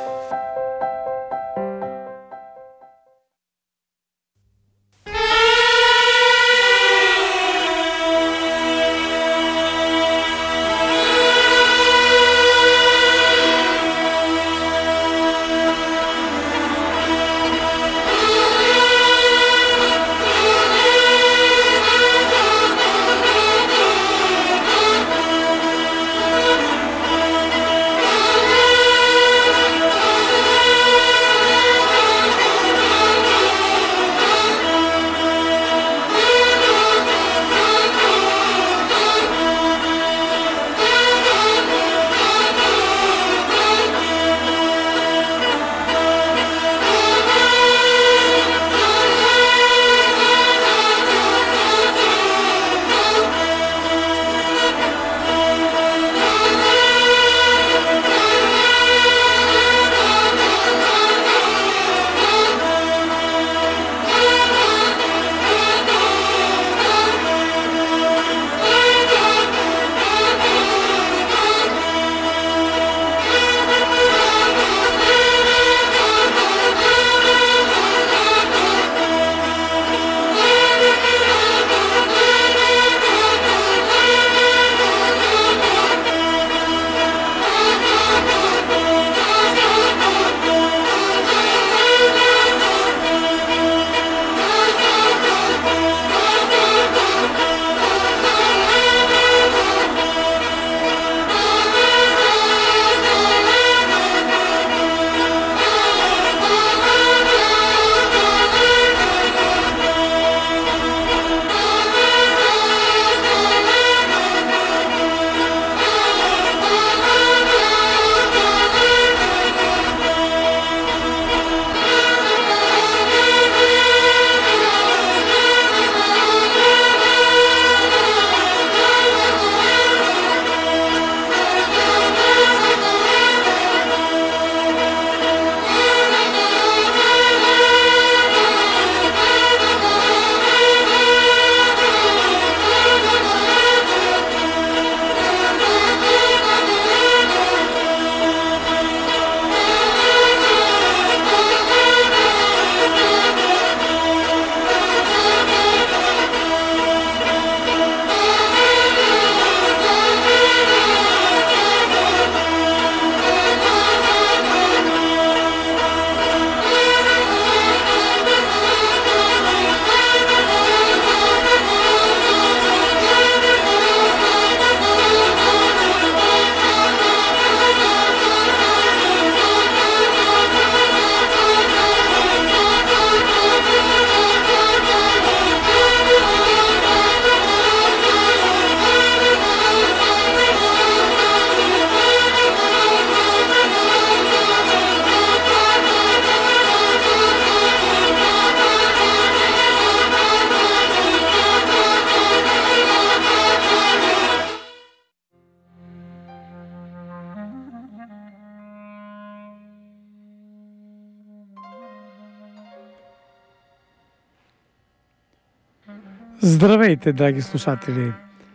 S9: Здравейте, драги слушатели!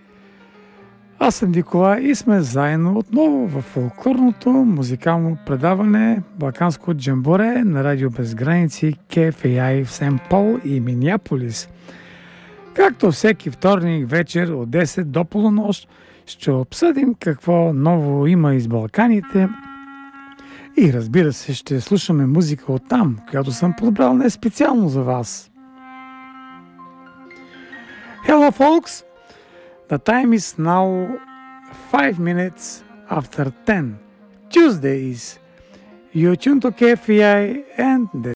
S9: Аз съм Николай и сме заедно отново в фолклорното музикално предаване Балканско джамборе на Радио Без граници Кей Еф Ей Ай в Сент Пол и Минеаполис. Както всеки вторник вечер от десет до полунощ ще обсъдим какво ново има из Балканите и разбира се ще слушаме музика от там, която съм подбрал не специално за вас. Hello folks, the time is now five minutes after ten. Tuesdays. You tune to K F A I and the